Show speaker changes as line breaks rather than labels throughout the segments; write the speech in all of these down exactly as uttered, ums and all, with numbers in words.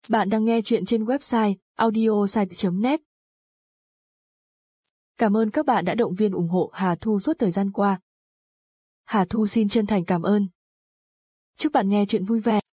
Bạn đang nghe chuyện trên website audiosite chấm net. Cảm ơn các bạn đã động viên ủng hộ Hà Thu suốt thời gian qua. Hà Thu xin chân thành cảm ơn. Chúc bạn nghe chuyện vui vẻ.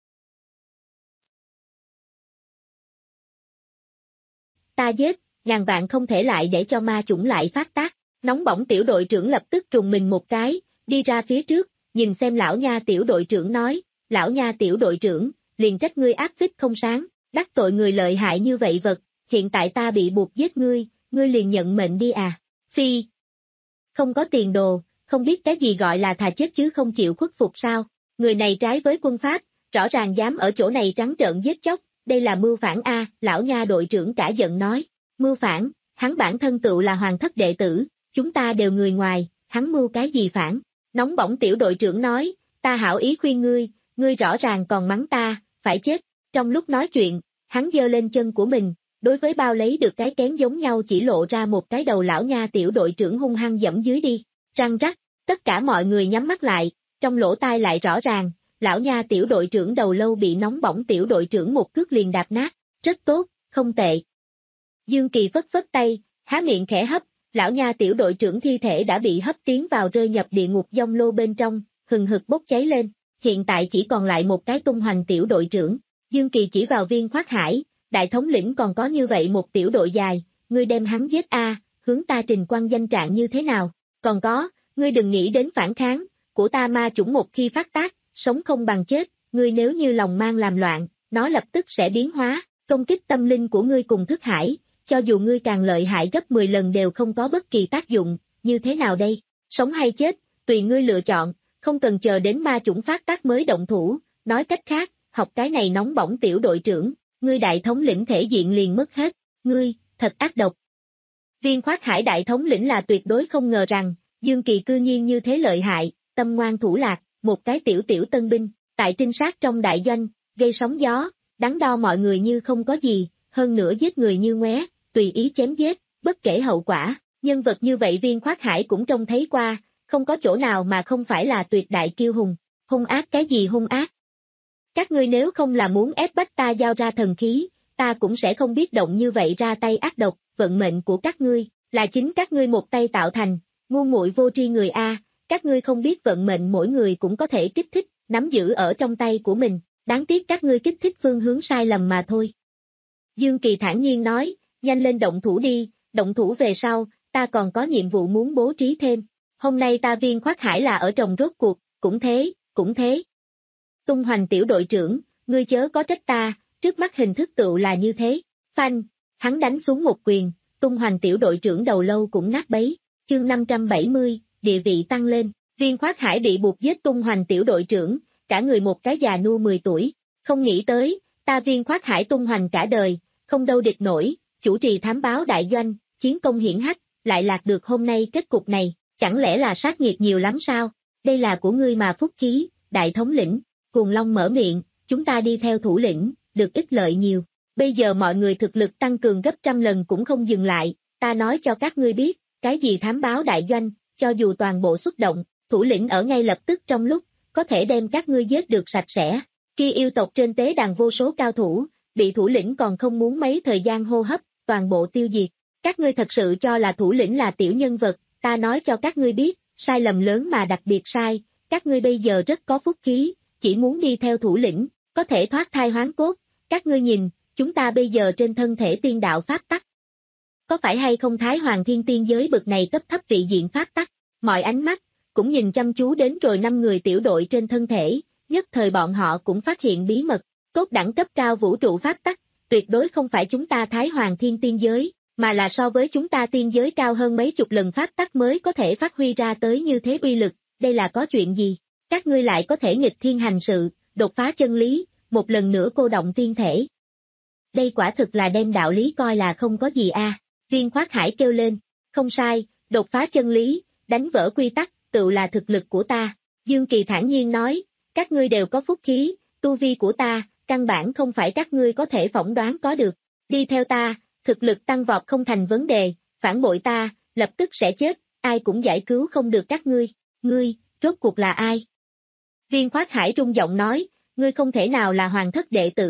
Ta giết, ngàn vạn không thể lại để cho ma chủng lại phát tác. Nóng bỏng tiểu đội trưởng lập tức trùng mình một cái, đi ra phía trước, nhìn xem lão nha tiểu đội trưởng nói, lão nha tiểu đội trưởng, liền trách ngươi ác phích không sáng, đắc tội người lợi hại như vậy vật, hiện tại ta bị buộc giết ngươi, ngươi liền nhận mệnh đi à, phi. Không có tiền đồ, không biết cái gì gọi là thà chết chứ không chịu khuất phục sao, người này trái với quân pháp, rõ ràng dám ở chỗ này trắng trợn giết chóc, đây là mưu phản a, lão nha đội trưởng cả giận nói, mưu phản, hắn bản thân tựu là hoàng thất đệ tử, chúng ta đều người ngoài, hắn mưu cái gì phản, nóng bỏng tiểu đội trưởng nói, ta hảo ý khuyên ngươi, ngươi rõ ràng còn mắng ta, phải chết, trong lúc nói chuyện, hắn giơ lên chân của mình, đối với bao lấy được cái kén giống nhau chỉ lộ ra một cái đầu lão nha tiểu đội trưởng hung hăng dẫm dưới đi, răng rắc, tất cả mọi người nhắm mắt lại, trong lỗ tai lại rõ ràng, lão nha tiểu đội trưởng đầu lâu bị nóng bỏng tiểu đội trưởng một cước liền đạp nát, rất tốt, không tệ. Dương Kỳ phất phất tay, há miệng khẽ hấp, lão nha tiểu đội trưởng thi thể đã bị hấp tiến vào rơi nhập địa ngục giông lô bên trong, hừng hực bốc cháy lên, hiện tại chỉ còn lại một cái tung hoành tiểu đội trưởng. Dương Kỳ chỉ vào Viên Khoát Hải, đại thống lĩnh còn có như vậy một tiểu đội dài, ngươi đem hắn giết a, hướng ta trình quan danh trạng như thế nào, còn có, ngươi đừng nghĩ đến phản kháng, của ta ma chủng một khi phát tác, sống không bằng chết, ngươi nếu như lòng mang làm loạn, nó lập tức sẽ biến hóa, công kích tâm linh của ngươi cùng thức hải, cho dù ngươi càng lợi hại gấp mười lần đều không có bất kỳ tác dụng, như thế nào đây, sống hay chết, tùy ngươi lựa chọn, không cần chờ đến ma chủng phát tác mới động thủ, nói cách khác, học cái này nóng bỏng tiểu đội trưởng, ngươi đại thống lĩnh thể diện liền mất hết, ngươi, thật ác độc. Viên Khoát Hải đại thống lĩnh là tuyệt đối không ngờ rằng, Dương Kỳ cư nhiên như thế lợi hại, tâm ngoan thủ lạc, một cái tiểu tiểu tân binh, tại trinh sát trong đại doanh, gây sóng gió, đắn đo mọi người như không có gì, hơn nữa giết người như ngoé, tùy ý chém giết, bất kể hậu quả, nhân vật như vậy Viên Khoát Hải cũng trông thấy qua, không có chỗ nào mà không phải là tuyệt đại kiêu hùng, hung ác cái gì hung ác. Các ngươi nếu không là muốn ép bách ta giao ra thần khí, ta cũng sẽ không biết động như vậy ra tay ác độc, vận mệnh của các ngươi, là chính các ngươi một tay tạo thành, ngu muội vô tri người A, các ngươi không biết vận mệnh mỗi người cũng có thể kích thích, nắm giữ ở trong tay của mình, đáng tiếc các ngươi kích thích phương hướng sai lầm mà thôi. Dương Kỳ thản nhiên nói, nhanh lên động thủ đi, động thủ về sau, ta còn có nhiệm vụ muốn bố trí thêm, hôm nay ta Viên Khoát Hải là ở trồng rốt cuộc, cũng thế, cũng thế. Tung hoành tiểu đội trưởng, ngươi chớ có trách ta, trước mắt hình thức tựu là như thế, phanh, hắn đánh xuống một quyền, tung hoành tiểu đội trưởng đầu lâu cũng nát bấy, chương năm trăm bảy mươi, địa vị tăng lên, Viên Khoát Hải bị buộc giết tung hoành tiểu đội trưởng, cả người một cái già nua mười tuổi, không nghĩ tới, ta Viên Khoát Hải tung hoành cả đời, không đâu địch nổi, chủ trì thám báo đại doanh, chiến công hiển hách, lại lạc được hôm nay kết cục này, chẳng lẽ là sát nghiệt nhiều lắm sao, đây là của ngươi mà phúc khí, đại thống lĩnh. Cuồng Long mở miệng, chúng ta đi theo thủ lĩnh, được ích lợi nhiều. Bây giờ mọi người thực lực tăng cường gấp trăm lần cũng không dừng lại, ta nói cho các ngươi biết, cái gì thám báo đại doanh, cho dù toàn bộ xuất động, thủ lĩnh ở ngay lập tức trong lúc, có thể đem các ngươi giết được sạch sẽ. Kia yêu tộc trên tế đàn vô số cao thủ, bị thủ lĩnh còn không muốn mấy thời gian hô hấp, toàn bộ tiêu diệt. Các ngươi thật sự cho là thủ lĩnh là tiểu nhân vật, ta nói cho các ngươi biết, sai lầm lớn mà đặc biệt sai, các ngươi bây giờ rất có phúc khí. Chỉ muốn đi theo thủ lĩnh, có thể thoát thai hoán cốt, các ngươi nhìn, chúng ta bây giờ trên thân thể tiên đạo pháp tắc. Có phải hay không Thái Hoàng Thiên Tiên giới bực này cấp thấp vị diện pháp tắc, mọi ánh mắt, cũng nhìn chăm chú đến rồi năm người tiểu đội trên thân thể, nhất thời bọn họ cũng phát hiện bí mật, cốt đẳng cấp cao vũ trụ pháp tắc, tuyệt đối không phải chúng ta Thái Hoàng Thiên Tiên giới, mà là so với chúng ta tiên giới cao hơn mấy chục lần pháp tắc mới có thể phát huy ra tới như thế uy lực, đây là có chuyện gì? Các ngươi lại có thể nghịch thiên hành sự, đột phá chân lý, một lần nữa cô động tiên thể. Đây quả thực là đem đạo lý coi là không có gì a. À. Viên Khoát Hải kêu lên, không sai, đột phá chân lý, đánh vỡ quy tắc, tự là thực lực của ta. Dương Kỳ thản nhiên nói, các ngươi đều có phúc khí, tu vi của ta, căn bản không phải các ngươi có thể phỏng đoán có được. Đi theo ta, thực lực tăng vọt không thành vấn đề, phản bội ta, lập tức sẽ chết, ai cũng giải cứu không được các ngươi. Ngươi, rốt cuộc là ai? Viên Khoát Hải rung giọng nói, ngươi không thể nào là hoàng thất đệ tử,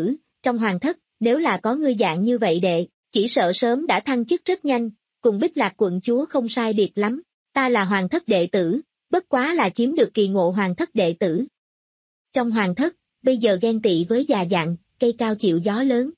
trong hoàng thất, nếu là có ngươi dạng như vậy đệ, chỉ sợ sớm đã thăng chức rất nhanh, cùng Bích Lạc quận chúa không sai biệt lắm, ta là hoàng thất đệ tử, bất quá là chiếm được kỳ ngộ hoàng thất đệ tử. Trong hoàng thất, bây giờ ghen tị với già dặn, cây cao chịu gió lớn.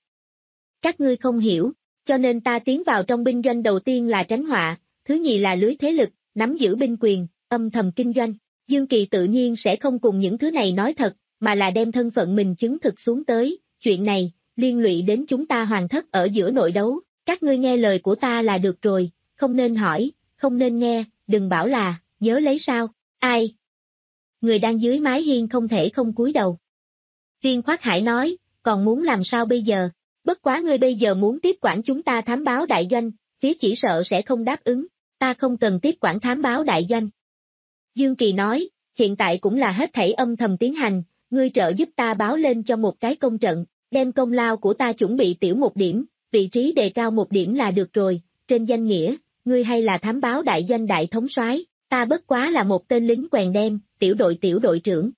Các ngươi không hiểu, cho nên ta tiến vào trong binh doanh đầu tiên là tránh họa, thứ nhì là lưới thế lực, nắm giữ binh quyền, âm thầm kinh doanh. Dương Kỳ tự nhiên sẽ không cùng những thứ này nói thật, mà là đem thân phận mình chứng thực xuống tới, chuyện này, liên lụy đến chúng ta hoàng thất ở giữa nội đấu, các ngươi nghe lời của ta là được rồi, không nên hỏi, không nên nghe, đừng bảo là, nhớ lấy sao, ai? Người đang dưới mái hiên không thể không cúi đầu. Viên Khoát Hải nói, còn muốn làm sao bây giờ? Bất quá ngươi bây giờ muốn tiếp quản chúng ta thám báo đại doanh, phía chỉ sợ sẽ không đáp ứng, ta không cần tiếp quản thám báo đại doanh. Dương Kỳ nói, hiện tại cũng là hết thảy âm thầm tiến hành, ngươi trợ giúp ta báo lên cho một cái công trận, đem công lao của ta chuẩn bị tiểu một điểm, vị trí đề cao một điểm là được rồi, trên danh nghĩa, ngươi hay là thám báo đại doanh đại thống soái, ta bất quá là một tên lính quèn đem, tiểu đội tiểu đội trưởng.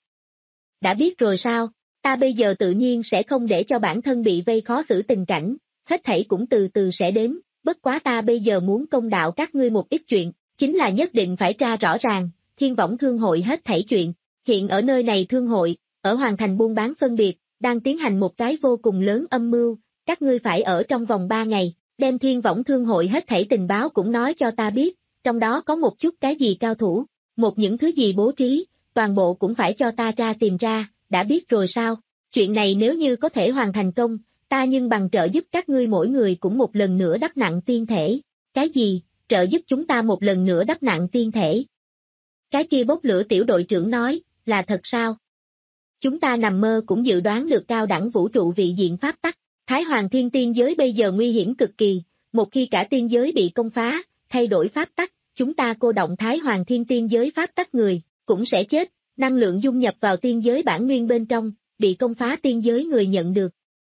Đã biết rồi sao, ta bây giờ tự nhiên sẽ không để cho bản thân bị vây khó xử tình cảnh, hết thảy cũng từ từ sẽ đến, bất quá ta bây giờ muốn công đạo các ngươi một ít chuyện, chính là nhất định phải tra rõ ràng, Thiên Võng Thương hội hết thảy chuyện, hiện ở nơi này thương hội, ở Hoàng Thành buôn bán phân biệt, đang tiến hành một cái vô cùng lớn âm mưu, các ngươi phải ở trong vòng ba ngày, đem Thiên Võng Thương hội hết thảy tình báo cũng nói cho ta biết, trong đó có một chút cái gì cao thủ, một những thứ gì bố trí, toàn bộ cũng phải cho ta ra tìm ra, đã biết rồi sao, chuyện này nếu như có thể hoàn thành công, ta nhưng bằng trợ giúp các ngươi mỗi người cũng một lần nữa đắp nặng tiên thể, cái gì, trợ giúp chúng ta một lần nữa đắp nặng tiên thể. Cái kia bốc lửa tiểu đội trưởng nói, là thật sao? Chúng ta nằm mơ cũng dự đoán được cao đẳng vũ trụ vị diện pháp tắc, Thái Hoàng Thiên Tiên giới bây giờ nguy hiểm cực kỳ, một khi cả tiên giới bị công phá, thay đổi pháp tắc, chúng ta cô động Thái Hoàng Thiên Tiên giới pháp tắc người, cũng sẽ chết, năng lượng dung nhập vào tiên giới bản nguyên bên trong, bị công phá tiên giới người nhận được.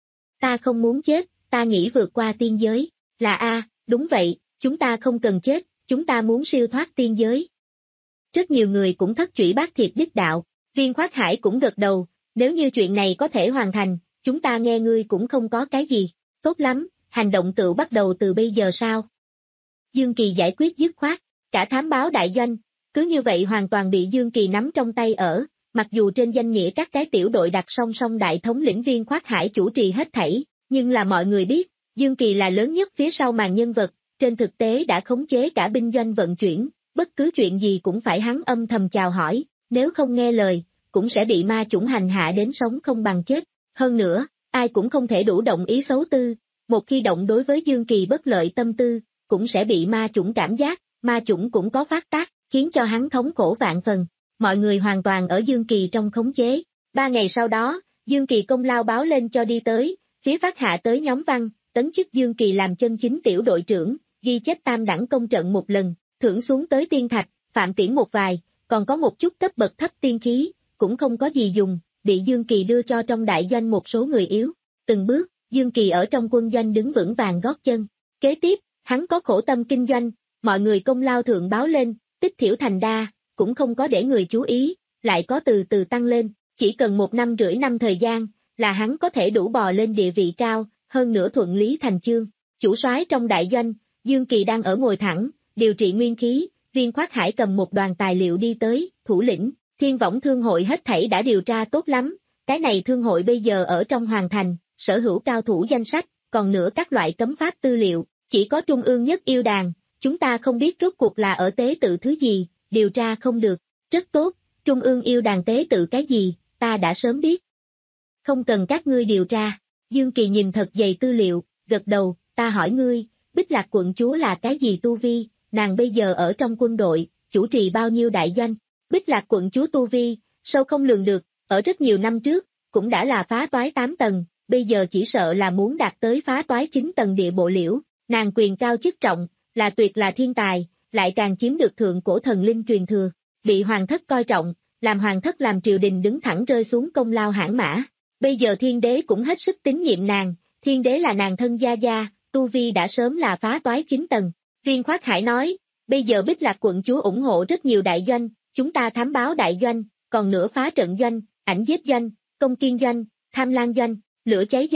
Ta không muốn chết, ta nghĩ vượt qua tiên giới, là a, đúng vậy, chúng ta không cần chết, chúng ta muốn siêu thoát tiên giới. Rất nhiều người cũng thất trụy bác thiệt đích đạo, Viên Khoát Hải cũng gật đầu, nếu như chuyện này có thể hoàn thành, chúng ta nghe ngươi cũng không có cái gì, tốt lắm, hành động tự bắt đầu từ bây giờ sao? Dương Kỳ giải quyết dứt khoát, cả thám báo đại doanh, cứ như vậy hoàn toàn bị Dương Kỳ nắm trong tay ở, mặc dù trên danh nghĩa các cái tiểu đội đặt song song đại thống lĩnh Viên Khoát Hải chủ trì hết thảy, nhưng là mọi người biết, Dương Kỳ là lớn nhất phía sau màn nhân vật, trên thực tế đã khống chế cả binh doanh vận chuyển, bất cứ chuyện gì cũng phải hắn âm thầm chào hỏi, nếu không nghe lời, cũng sẽ bị ma chủng hành hạ đến sống không bằng chết. Hơn nữa, ai cũng không thể đủ động ý xấu tư, một khi động đối với Dương Kỳ bất lợi tâm tư, cũng sẽ bị ma chủng cảm giác, ma chủng cũng có phát tác, khiến cho hắn thống khổ vạn phần. Mọi người hoàn toàn ở Dương Kỳ trong khống chế. Ba ngày sau đó, Dương Kỳ công lao báo lên cho đi tới, phía phát hạ tới nhóm văn, tấn chức Dương Kỳ làm chân chính tiểu đội trưởng, ghi chép tam đẳng công trận một lần, thưởng xuống tới tiên thạch, phạm tiễn một vài, còn có một chút cấp bậc thấp tiên khí, cũng không có gì dùng, bị Dương Kỳ đưa cho trong đại doanh một số người yếu. Từng bước, Dương Kỳ ở trong quân doanh đứng vững vàng gót chân. Kế tiếp, hắn có khổ tâm kinh doanh, mọi người công lao thượng báo lên, tích thiểu thành đa, cũng không có để người chú ý, lại có từ từ tăng lên, chỉ cần một năm rưỡi năm thời gian, là hắn có thể đủ bò lên địa vị cao, hơn nữa thuận lý thành chương. Chủ soái trong đại doanh, Dương Kỳ đang ở ngồi thẳng, điều trị nguyên khí, Viên Khoát Hải cầm một đoàn tài liệu đi tới, thủ lĩnh, Thiên Võng Thương hội hết thảy đã điều tra tốt lắm, cái này thương hội bây giờ ở trong Hoàng Thành, sở hữu cao thủ danh sách, còn nữa các loại cấm pháp tư liệu, chỉ có trung ương nhất yêu đàn, chúng ta không biết rốt cuộc là ở tế tự thứ gì, điều tra không được, rất tốt, trung ương yêu đàn tế tự cái gì, ta đã sớm biết. Không cần các ngươi điều tra, Dương Kỳ nhìn thật dày tư liệu, gật đầu, ta hỏi ngươi, Bích Lạc quận chúa là cái gì tu vi, nàng bây giờ ở trong quân đội, chủ trì bao nhiêu đại doanh, Bích Lạc quận chúa tu vi, sâu không lường được, ở rất nhiều năm trước, cũng đã là phá toái tám tầng, bây giờ chỉ sợ là muốn đạt tới phá toái chín tầng địa bộ liễu, nàng quyền cao chức trọng, là tuyệt là thiên tài, lại càng chiếm được thượng cổ thần linh truyền thừa, bị hoàng thất coi trọng, làm hoàng thất làm triều đình đứng thẳng rơi xuống công lao hãn mã. Bây giờ thiên đế cũng hết sức tín nhiệm nàng, thiên đế là nàng thân gia gia, tu vi đã sớm là phá toái chín tầng. Viên Khoát Hải nói, bây giờ Bích Lạc quận chúa ủng hộ rất nhiều đại doanh, chúng ta thám báo đại doanh, còn nữa phá trận doanh, ảnh giết doanh, công kiên doanh, tham lan doanh, lửa cháy doanh,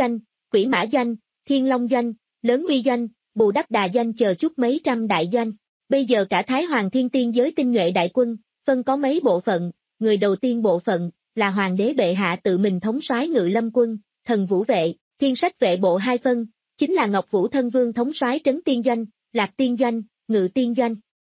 Quỷ Mã Doanh, Thiên Long Doanh, Lớn Uy Doanh, Bù Đắp Đà Doanh chờ chút mấy trăm đại doanh. Bây giờ cả Thái Hoàng Thiên Tiên giới tinh nhuệ đại quân, phân có mấy bộ phận, người đầu tiên bộ phận, là Hoàng đế bệ hạ tự mình thống soái Ngự Lâm quân, Thần Vũ vệ, Thiên Sách vệ bộ hai phân, chính là Ngọc Vũ Thân Vương thống soái Trấn Tiên Doanh, Lạc Tiên Doanh, Ngự Tiên Doanh.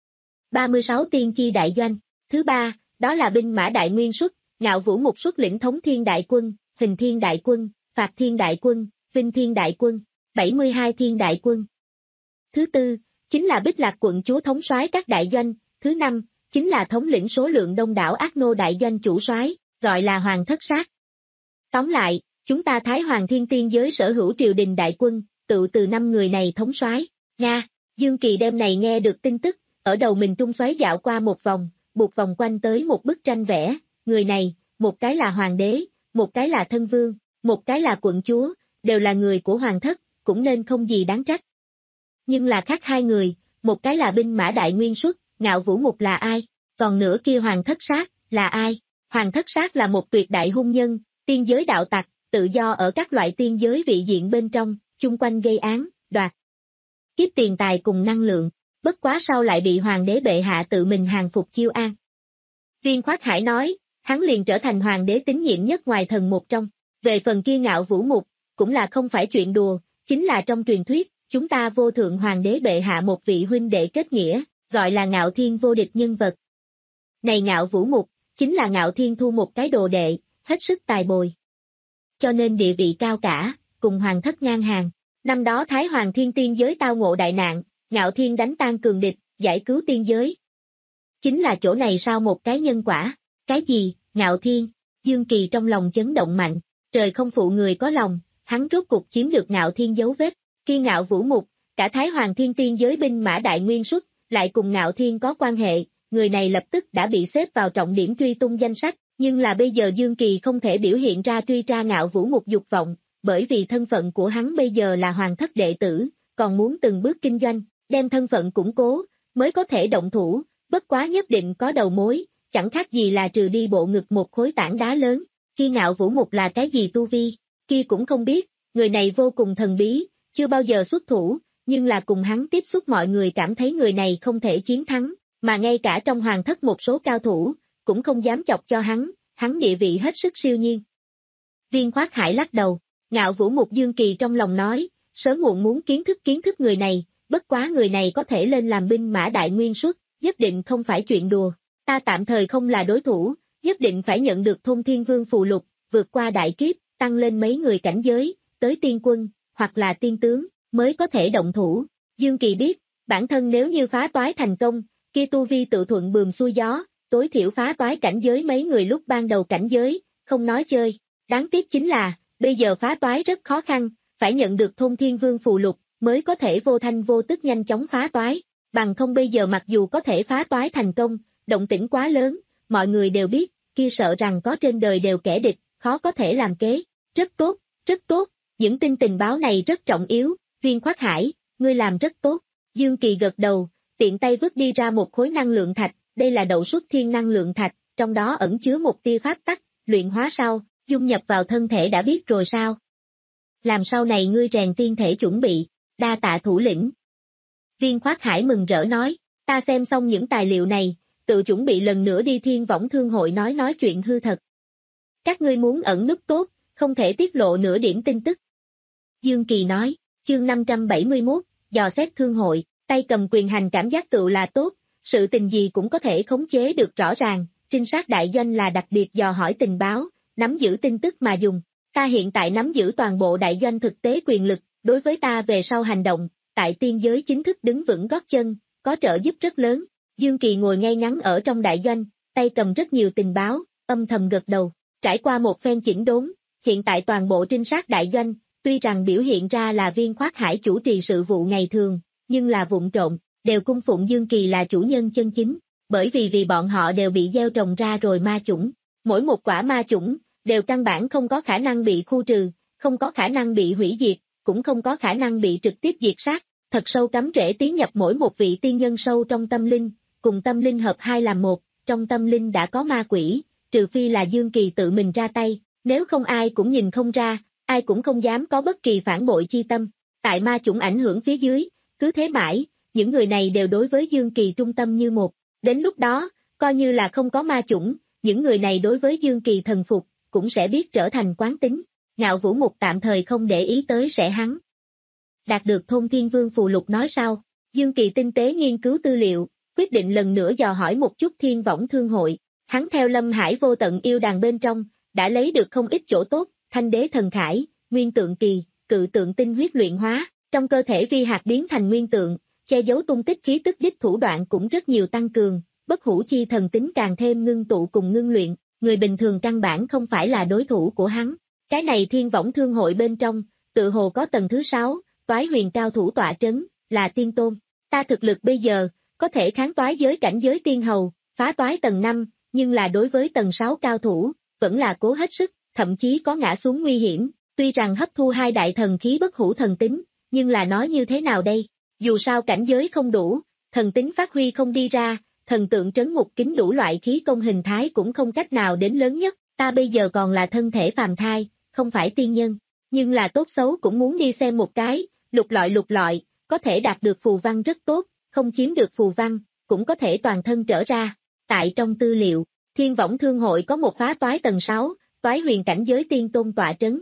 ba mươi sáu tiên chi đại doanh. Thứ ba, đó là binh mã đại nguyên xuất, Ngạo Vũ Mục xuất lĩnh thống thiên đại quân, Hình Thiên đại quân, Phạt Thiên đại quân, Vinh Thiên đại quân, bảy mươi hai thiên đại quân. Thứ tư, chính là Bích Lạc quận chúa thống soái các đại doanh. Thứ năm, chính là thống lĩnh số lượng đông đảo ác nô đại doanh chủ soái, gọi là Hoàng Thất Sát. Tóm lại, chúng ta Thái Hoàng Thiên Tiên giới sở hữu triều đình đại quân, tự từ năm người này thống soái. Nga, Dương Kỳ đêm này nghe được tin tức, ở đầu mình trung xoáy dạo qua một vòng, buộc vòng quanh tới một bức tranh vẽ, người này, một cái là hoàng đế, một cái là thân vương, một cái là quận chúa, đều là người của Hoàng Thất, cũng nên không gì đáng trách. Nhưng là khác hai người, một cái là binh mã đại nguyên xuất, Ngạo Vũ Mục là ai, còn nửa kia Hoàng Thất Sát, là ai? Hoàng Thất Sát là một tuyệt đại hung nhân, tiên giới đạo tặc, tự do ở các loại tiên giới vị diện bên trong, chung quanh gây án, đoạt kiếp tiền tài cùng năng lượng, bất quá sau lại bị Hoàng đế bệ hạ tự mình hàng phục chiêu an. Viên Khoát Hải nói, hắn liền trở thành Hoàng đế tín nhiệm nhất ngoài thần một trong. Về phần kia Ngạo Vũ Mục, cũng là không phải chuyện đùa, chính là trong truyền thuyết, chúng ta vô thượng Hoàng đế bệ hạ một vị huynh đệ kết nghĩa, gọi là Ngạo Thiên vô địch nhân vật. Này Ngạo Vũ Mục, chính là Ngạo Thiên thu một cái đồ đệ, hết sức tài bồi. Cho nên địa vị cao cả, cùng Hoàng Thất ngang hàng. Năm đó Thái Hoàng Thiên Tiên giới tao ngộ đại nạn, Ngạo Thiên đánh tan cường địch, giải cứu tiên giới. Chính là chỗ này sao một cái nhân quả, cái gì, Ngạo Thiên, Dương Kỳ trong lòng chấn động mạnh, trời không phụ người có lòng, hắn rốt cục chiếm được Ngạo Thiên dấu vết, khi Ngạo Vũ Mục, cả Thái Hoàng Thiên Tiên giới binh mã đại nguyên xuất, lại cùng Ngạo Thiên có quan hệ, người này lập tức đã bị xếp vào trọng điểm truy tung danh sách, nhưng là bây giờ Dương Kỳ không thể biểu hiện ra truy tra Ngạo Vũ Mục dục vọng, bởi vì thân phận của hắn bây giờ là Hoàng Thất đệ tử, còn muốn từng bước kinh doanh, đem thân phận củng cố, mới có thể động thủ, bất quá nhất định có đầu mối, chẳng khác gì là trừ đi bộ ngực một khối tảng đá lớn, khi Ngạo Vũ Mục là cái gì tu vi, kia cũng không biết, người này vô cùng thần bí, chưa bao giờ xuất thủ, nhưng là cùng hắn tiếp xúc mọi người cảm thấy người này không thể chiến thắng, mà ngay cả trong Hoàng Thất một số cao thủ, cũng không dám chọc cho hắn, hắn địa vị hết sức siêu nhiên. Viên Khoát Hải lắc đầu, Ngạo Vũ Mục Dương Kỳ trong lòng nói, sớm muộn muốn kiến thức kiến thức người này, bất quá người này có thể lên làm binh mã đại nguyên xuất, nhất định không phải chuyện đùa, ta tạm thời không là đối thủ, nhất định phải nhận được Thôn Thiên Vương phù lục, vượt qua đại kiếp, tăng lên mấy người cảnh giới, tới tiên quân, hoặc là tiên tướng, mới có thể động thủ. Dương Kỳ biết, bản thân nếu như phá toái thành công, kia tu vi tự thuận bườm xuôi gió, tối thiểu phá toái cảnh giới mấy người lúc ban đầu cảnh giới, không nói chơi. Đáng tiếc chính là, bây giờ phá toái rất khó khăn, phải nhận được Thôn Thiên Vương phù lục, mới có thể vô thanh vô tức nhanh chóng phá toái. Bằng không bây giờ mặc dù có thể phá toái thành công, động tĩnh quá lớn, mọi người đều biết, kia sợ rằng có trên đời đều kẻ địch, khó có thể làm kế. Rất tốt, rất tốt, những tin tình báo này rất trọng yếu, Viên Khoát Hải, ngươi làm rất tốt. Dương Kỳ gật đầu, tiện tay vứt đi ra một khối năng lượng thạch, đây là đậu xuất thiên năng lượng thạch, trong đó ẩn chứa một tia pháp tắc, luyện hóa sau, dung nhập vào thân thể đã biết rồi sao. Làm sau này ngươi rèn tiên thể chuẩn bị, đa tạ thủ lĩnh. Viên Khoát Hải mừng rỡ nói, ta xem xong những tài liệu này, tự chuẩn bị lần nữa đi Thiên Võng Thương hội nói nói chuyện hư thật. Các ngươi muốn ẩn núp tốt, không thể tiết lộ nửa điểm tin tức. Dương Kỳ nói, chương năm trăm bảy mươi mốt, dò xét thương hội, tay cầm quyền hành cảm giác tự là tốt, sự tình gì cũng có thể khống chế được rõ ràng, trinh sát đại doanh là đặc biệt dò hỏi tình báo, nắm giữ tin tức mà dùng. Ta hiện tại nắm giữ toàn bộ đại doanh thực tế quyền lực, đối với ta về sau hành động, tại tiên giới chính thức đứng vững gót chân, có trợ giúp rất lớn. Dương Kỳ ngồi ngay ngắn ở trong đại doanh, tay cầm rất nhiều tình báo, âm thầm gật đầu, trải qua một phen chỉnh đốn, hiện tại toàn bộ trinh sát đại doanh, tuy rằng biểu hiện ra là Viên Khoát Hải chủ trì sự vụ ngày thường, nhưng là vụng trộn, đều cung phụng Dương Kỳ là chủ nhân chân chính, bởi vì vì bọn họ đều bị gieo trồng ra rồi ma chủng, mỗi một quả ma chủng, đều căn bản không có khả năng bị khu trừ, không có khả năng bị hủy diệt, cũng không có khả năng bị trực tiếp diệt sát, thật sâu cắm rễ tiến nhập mỗi một vị tiên nhân sâu trong tâm linh, cùng tâm linh hợp hai làm một, trong tâm linh đã có ma quỷ, trừ phi là Dương Kỳ tự mình ra tay, nếu không ai cũng nhìn không ra, ai cũng không dám có bất kỳ phản bội chi tâm. Tại ma chủng ảnh hưởng phía dưới, cứ thế mãi, những người này đều đối với Dương Kỳ trung tâm như một. Đến lúc đó, coi như là không có ma chủng, những người này đối với Dương Kỳ thần phục, cũng sẽ biết trở thành quán tính. Ngạo Vũ Mục tạm thời không để ý tới sẽ hắn. Đạt được Thôn Thiên Vương phù lục nói sau, Dương Kỳ tinh tế nghiên cứu tư liệu, quyết định lần nữa dò hỏi một chút Thiên Võng Thương Hội. Hắn theo Lâm Hải vô tận yêu đàn bên trong, đã lấy được không ít chỗ tốt, Thanh Đế Thần Khải, Nguyên Tượng Kỳ, Cự Tượng Tinh huyết luyện hóa, trong cơ thể vi hạt biến thành nguyên tượng, che giấu tung tích khí tức đích thủ đoạn cũng rất nhiều tăng cường, bất hủ chi thần tính càng thêm ngưng tụ cùng ngưng luyện, người bình thường căn bản không phải là đối thủ của hắn. Cái này Thiên Võng Thương Hội bên trong, tự hồ có tầng thứ sáu, toái huyền cao thủ tọa trấn, là tiên tôn. Ta thực lực bây giờ, có thể kháng toái giới cảnh giới tiên hầu, phá toái tầng năm, nhưng là đối với tầng sáu cao thủ, vẫn là cố hết sức, thậm chí có ngã xuống nguy hiểm, tuy rằng hấp thu hai đại thần khí bất hủ thần tính, nhưng là nói như thế nào đây? Dù sao cảnh giới không đủ, thần tính phát huy không đi ra, thần tượng trấn ngục kính đủ loại khí công hình thái cũng không cách nào đến lớn nhất, ta bây giờ còn là thân thể phàm thai, không phải tiên nhân, nhưng là tốt xấu cũng muốn đi xem một cái, lục lọi lục lọi, có thể đạt được phù văn rất tốt, không chiếm được phù văn, cũng có thể toàn thân trở ra. Tại trong tư liệu, Thiên Võng Thương Hội có một phá toái tầng sáu, toái huyền cảnh giới tiên tôn tọa trấn.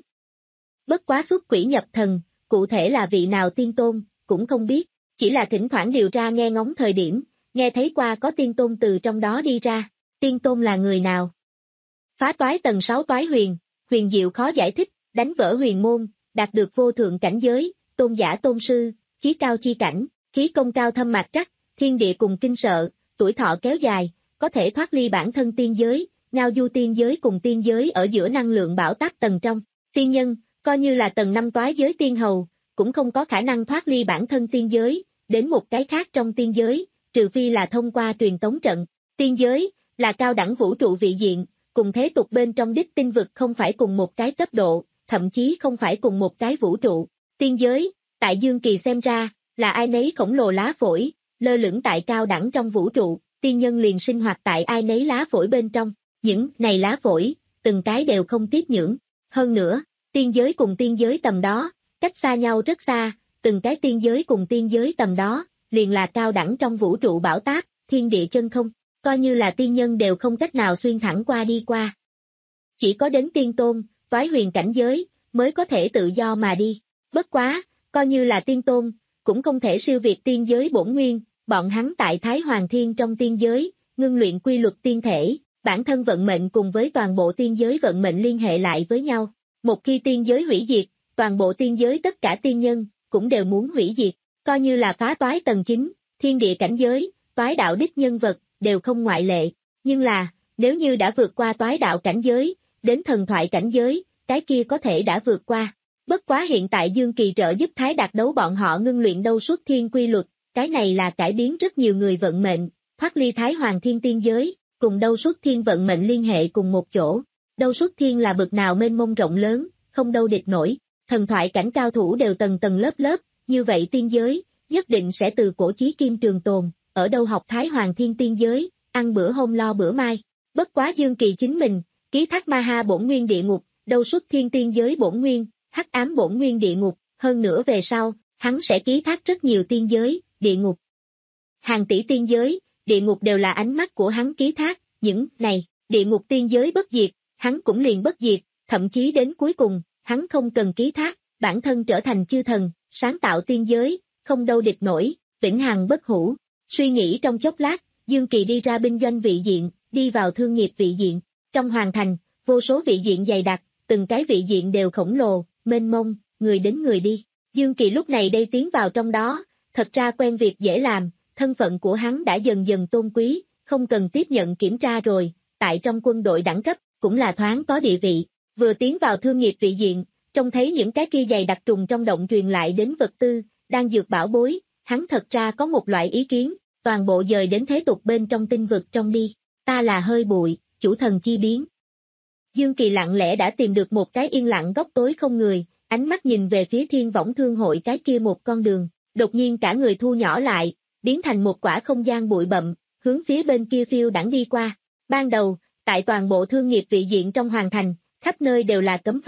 Bất quá xuất quỷ nhập thần, cụ thể là vị nào tiên tôn, cũng không biết, chỉ là thỉnh thoảng điều tra nghe ngóng thời điểm, nghe thấy qua có tiên tôn từ trong đó đi ra. Tiên tôn là người nào? Phá toái tầng sáu toái huyền, huyền diệu khó giải thích, đánh vỡ huyền môn, đạt được vô thượng cảnh giới, tôn giả tôn sư, chí cao chi cảnh, khí công cao thâm mạc trắc, thiên địa cùng kinh sợ, tuổi thọ kéo dài, có thể thoát ly bản thân tiên giới, ngao du tiên giới cùng tiên giới ở giữa năng lượng bảo táp tầng trong. Tiên nhân, coi như là tầng năm toái giới tiên hầu, cũng không có khả năng thoát ly bản thân tiên giới, đến một cái khác trong tiên giới, trừ phi là thông qua truyền tống trận. Tiên giới, là cao đẳng vũ trụ vị diện, cùng thế tục bên trong đích tinh vực không phải cùng một cái cấp độ, thậm chí không phải cùng một cái vũ trụ. Tiên giới, tại Dương Kỳ xem ra, là ai nấy khổng lồ lá phổi, lơ lửng tại cao đẳng trong vũ trụ, tiên nhân liền sinh hoạt tại ai nấy lá phổi bên trong, những này lá phổi, từng cái đều không tiếp nhưỡng. Hơn nữa, tiên giới cùng tiên giới tầm đó, cách xa nhau rất xa, từng cái tiên giới cùng tiên giới tầm đó, liền là cao đẳng trong vũ trụ bảo táp, thiên địa chân không, coi như là tiên nhân đều không cách nào xuyên thẳng qua đi qua. Chỉ có đến tiên tôn, toái huyền cảnh giới, mới có thể tự do mà đi. Bất quá, coi như là tiên tôn, cũng không thể siêu việt tiên giới bổn nguyên, bọn hắn tại Thái Hoàng Thiên trong tiên giới, ngưng luyện quy luật tiên thể, bản thân vận mệnh cùng với toàn bộ tiên giới vận mệnh liên hệ lại với nhau. Một khi tiên giới hủy diệt, toàn bộ tiên giới tất cả tiên nhân, cũng đều muốn hủy diệt, coi như là phá toái tầng chín, thiên địa cảnh giới, toái đạo đích nhân vật, đều không ngoại lệ. Nhưng là, nếu như đã vượt qua toái đạo cảnh giới, đến thần thoại cảnh giới, cái kia có thể đã vượt qua. Bất quá hiện tại Dương Kỳ trợ giúp Thái Đạt đấu bọn họ ngưng luyện đâu xuất thiên quy luật, cái này là cải biến rất nhiều người vận mệnh, thoát ly Thái Hoàng Thiên tiên giới, cùng đâu xuất thiên vận mệnh liên hệ cùng một chỗ. Đâu xuất thiên là bực nào mênh mông rộng lớn, không đâu địch nổi, thần thoại cảnh cao thủ đều tầng tầng lớp lớp, như vậy tiên giới, nhất định sẽ từ cổ chí kim trường tồn, ở đâu học Thái Hoàng Thiên tiên giới, ăn bữa hôm lo bữa mai. Bất quá Dương Kỳ chính mình, ký thác ma ha bổn nguyên địa ngục, đâu xuất thiên tiên giới bổn nguyên, hắc ám bổn nguyên địa ngục, hơn nữa về sau, hắn sẽ ký thác rất nhiều tiên giới, địa ngục. Hàng tỷ tiên giới, địa ngục đều là ánh mắt của hắn ký thác, những này, địa ngục tiên giới bất diệt, hắn cũng liền bất diệt, thậm chí đến cuối cùng, hắn không cần ký thác, bản thân trở thành chư thần, sáng tạo tiên giới, không đâu địch nổi, vĩnh hằng bất hủ. Suy nghĩ trong chốc lát, Dương Kỳ đi ra binh doanh vị diện, đi vào thương nghiệp vị diện. Trong hoàng thành, vô số vị diện dày đặc, từng cái vị diện đều khổng lồ, mênh mông, người đến người đi. Dương Kỳ lúc này đây tiến vào trong đó, thật ra quen việc dễ làm, thân phận của hắn đã dần dần tôn quý, không cần tiếp nhận kiểm tra rồi, tại trong quân đội đẳng cấp, cũng là thoáng có địa vị. Vừa tiến vào thương nghiệp vị diện, trông thấy những cái kia dày đặc trùng trong động truyền lại đến vật tư, đang dược bảo bối, hắn thật ra có một loại ý kiến, toàn bộ dời đến thế tục bên trong tinh vực trong đi. Ta là hơi bụi, chủ thần chi biến. Dương Kỳ lặng lẽ đã tìm được một cái yên lặng góc tối không người, ánh mắt nhìn về phía Thiên Võng Thương Hội cái kia một con đường, đột nhiên cả người thu nhỏ lại, biến thành một quả không gian bụi bậm, hướng phía bên kia phiêu đãng đi qua. Ban đầu, tại toàn bộ thương nghiệp vị diện trong hoàng thành, khắp nơi đều là cấm pháp,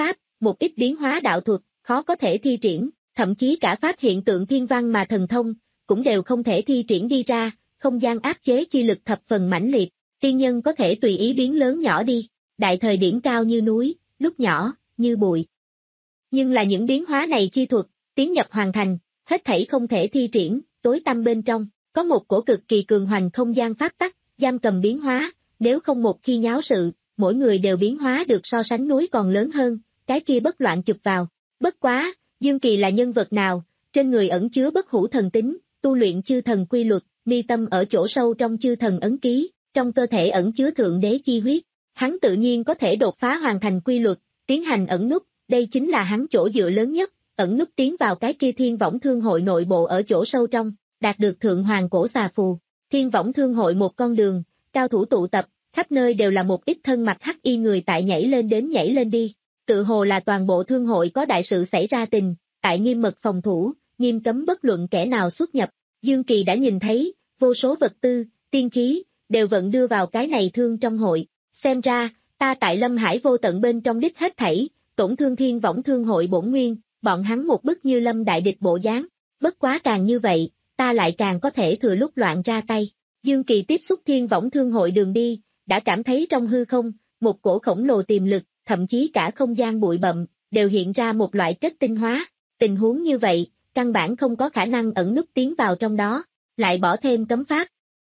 một ít biến hóa đạo thuật, khó có thể thi triển, thậm chí cả pháp hiện tượng thiên văn mà thần thông, cũng đều không thể thi triển đi ra, không gian áp chế chi lực thập phần mãnh liệt, tiên nhân có thể tùy ý biến lớn nhỏ đi, đại thời điểm cao như núi, lúc nhỏ, như bụi. Nhưng là những biến hóa này chi thuật, tiến nhập hoàn thành, hết thảy không thể thi triển, tối tăm bên trong, có một cổ cực kỳ cường hoành không gian pháp tắc, giam cầm biến hóa, nếu không một khi nháo sự, mỗi người đều biến hóa được so sánh núi còn lớn hơn, cái kia bất loạn chụp vào. Bất quá, Dương Kỳ là nhân vật nào, trên người ẩn chứa bất hủ thần tính, tu luyện chư thần quy luật, mi tâm ở chỗ sâu trong chư thần ấn ký, trong cơ thể ẩn chứa thượng đế chi huyết, hắn tự nhiên có thể đột phá hoàn thành quy luật, tiến hành ẩn núp, đây chính là hắn chỗ dựa lớn nhất, ẩn núp tiến vào cái kia thiên võng thương hội nội bộ ở chỗ sâu trong, đạt được thượng hoàng cổ xà phù, thiên võng thương hội một con đường, cao thủ tụ tập, khắp nơi đều là một ít thân mặc hắc y người tại nhảy lên đến nhảy lên đi, tự hồ là toàn bộ thương hội có đại sự xảy ra tình, tại nghiêm mật phòng thủ, nghiêm cấm bất luận kẻ nào xuất nhập, Dương Kỳ đã nhìn thấy, vô số vật tư, tiên khí, đều vận đưa vào cái này thương trong hội, xem ra, ta tại Lâm Hải vô tận bên trong đích hết thảy, tổn thương thiên võng thương hội bổn nguyên, bọn hắn một bức như lâm đại địch bộ dáng, bất quá càng như vậy, ta lại càng có thể thừa lúc loạn ra tay. Dương Kỳ tiếp xúc thiên võng thương hội đường đi, đã cảm thấy trong hư không, một cổ khổng lồ tiềm lực, thậm chí cả không gian bụi bặm, đều hiện ra một loại chất tinh hóa, tình huống như vậy, căn bản không có khả năng ẩn núp tiến vào trong đó, lại bỏ thêm cấm pháp.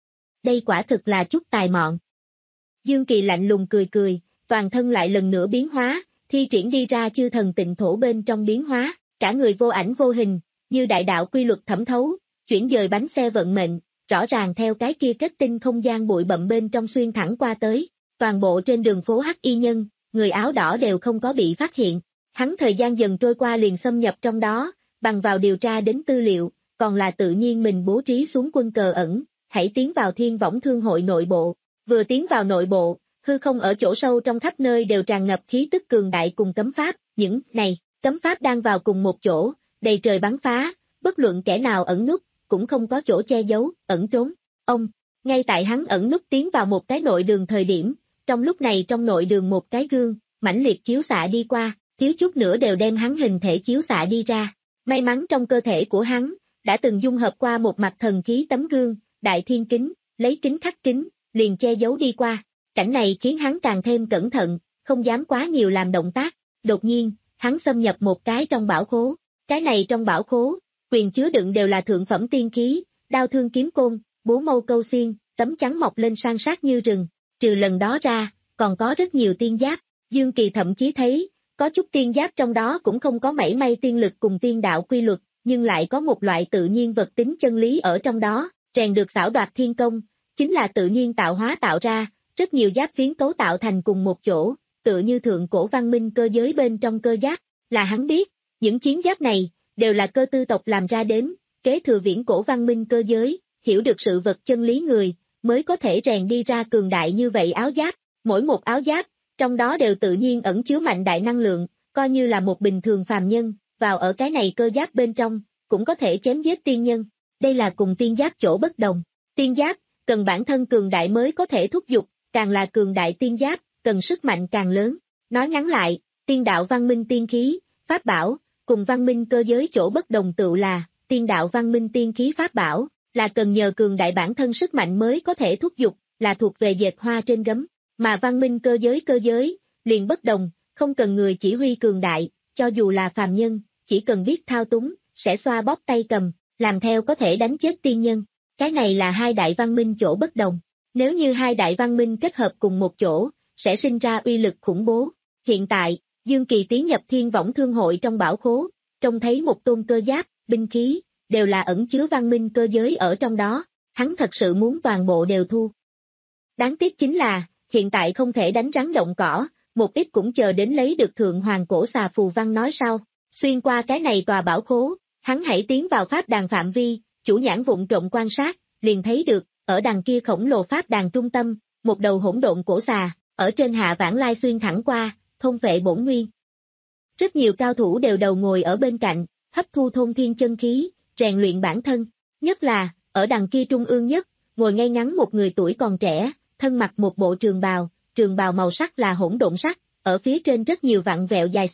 Đây quả thực là chút tài mọn. Dương Kỳ lạnh lùng cười cười, toàn thân lại lần nữa biến hóa, thi triển đi ra chư thần tịnh thổ bên trong biến hóa, cả người vô ảnh vô hình, như đại đạo quy luật thẩm thấu, chuyển dời bánh xe vận mệnh, rõ ràng theo cái kia kết tinh không gian bụi bặm bên trong xuyên thẳng qua tới, toàn bộ trên đường phố hắc y nhân, người áo đỏ đều không có bị phát hiện, hắn thời gian dần trôi qua liền xâm nhập trong đó, bằng vào điều tra đến tư liệu, còn là tự nhiên mình bố trí xuống quân cờ ẩn, hãy tiến vào thiên võng thương hội nội bộ, vừa tiến vào nội bộ, hư không ở chỗ sâu trong khắp nơi đều tràn ngập khí tức cường đại cùng cấm pháp, những này, cấm pháp đang vào cùng một chỗ, đầy trời bắn phá, bất luận kẻ nào ẩn núp, cũng không có chỗ che giấu, ẩn trốn. Ông, ngay tại hắn ẩn núp tiến vào một cái nội đường thời điểm, trong lúc này trong nội đường một cái gương, mãnh liệt chiếu xạ đi qua, thiếu chút nữa đều đem hắn hình thể chiếu xạ đi ra. May mắn trong cơ thể của hắn, đã từng dung hợp qua một mặt thần khí tấm gương, đại thiên kính, lấy kính khắc kính, liền che giấu đi qua. Cảnh này khiến hắn càng thêm cẩn thận, không dám quá nhiều làm động tác. Đột nhiên, hắn xâm nhập một cái trong bảo khố. Cái này trong bảo khố, quyền chứa đựng đều là thượng phẩm tiên khí, đao thương kiếm côn, búa mâu câu xiên, tấm chắn mọc lên san sát như rừng. Trừ lần đó ra, còn có rất nhiều tiên giáp. Dương Kỳ thậm chí thấy, có chút tiên giáp trong đó cũng không có mảy may tiên lực cùng tiên đạo quy luật, nhưng lại có một loại tự nhiên vật tính chân lý ở trong đó, rèn được xảo đoạt thiên công, chính là tự nhiên tạo hóa tạo ra, rất nhiều giáp phiến cấu tạo thành cùng một chỗ, tựa như thượng cổ văn minh cơ giới bên trong cơ giáp, là hắn biết, những chiến giáp này, đều là cơ tư tộc làm ra đến, kế thừa viễn cổ văn minh cơ giới, hiểu được sự vật chân lý người, mới có thể rèn đi ra cường đại như vậy áo giáp, mỗi một áo giáp, trong đó đều tự nhiên ẩn chứa mạnh đại năng lượng, coi như là một bình thường phàm nhân, vào ở cái này cơ giáp bên trong, cũng có thể chém giết tiên nhân, đây là cùng tiên giáp chỗ bất đồng. Tiên giáp, cần bản thân cường đại mới có thể thúc giục, càng là cường đại tiên giáp, cần sức mạnh càng lớn. Nói ngắn lại, tiên đạo văn minh tiên khí, pháp bảo, cùng văn minh cơ giới chỗ bất đồng tựu là, tiên đạo văn minh tiên khí pháp bảo, là cần nhờ cường đại bản thân sức mạnh mới có thể thúc giục, là thuộc về dệt hoa trên gấm, mà văn minh cơ giới cơ giới, liền bất đồng, không cần người chỉ huy cường đại, cho dù là phàm nhân, chỉ cần biết thao túng, sẽ xoa bóp tay cầm, làm theo có thể đánh chết tiên nhân. Cái này là hai đại văn minh chỗ bất đồng. Nếu như hai đại văn minh kết hợp cùng một chỗ, sẽ sinh ra uy lực khủng bố. Hiện tại, Dương Kỳ tiến nhập thiên võng thương hội trong bảo khố, trông thấy một tôn cơ giáp, binh khí, đều là ẩn chứa văn minh cơ giới ở trong đó, hắn thật sự muốn toàn bộ đều thu. Đáng tiếc chính là, hiện tại không thể đánh rắn động cỏ, một ít cũng chờ đến lấy được thượng hoàng cổ xà phù văn nói sau. Xuyên qua cái này tòa bảo khố, hắn hãy tiến vào pháp đàn phạm vi, chủ nhãn vụng trộm quan sát, liền thấy được, ở đằng kia khổng lồ pháp đàn trung tâm, một đầu hỗn độn cổ xà, ở trên hạ vãng lai xuyên thẳng qua, thôn vệ bổn nguyên. Rất nhiều cao thủ đều đầu ngồi ở bên cạnh, hấp thu thôn thiên chân khí, rèn luyện bản thân, nhất là, ở đằng kia trung ương nhất, ngồi ngay ngắn một người tuổi còn trẻ, thân mặc một bộ trường bào, trường bào màu sắc là hỗn độn sắc, ở phía trên rất nhiều vặn vẹo dài xà,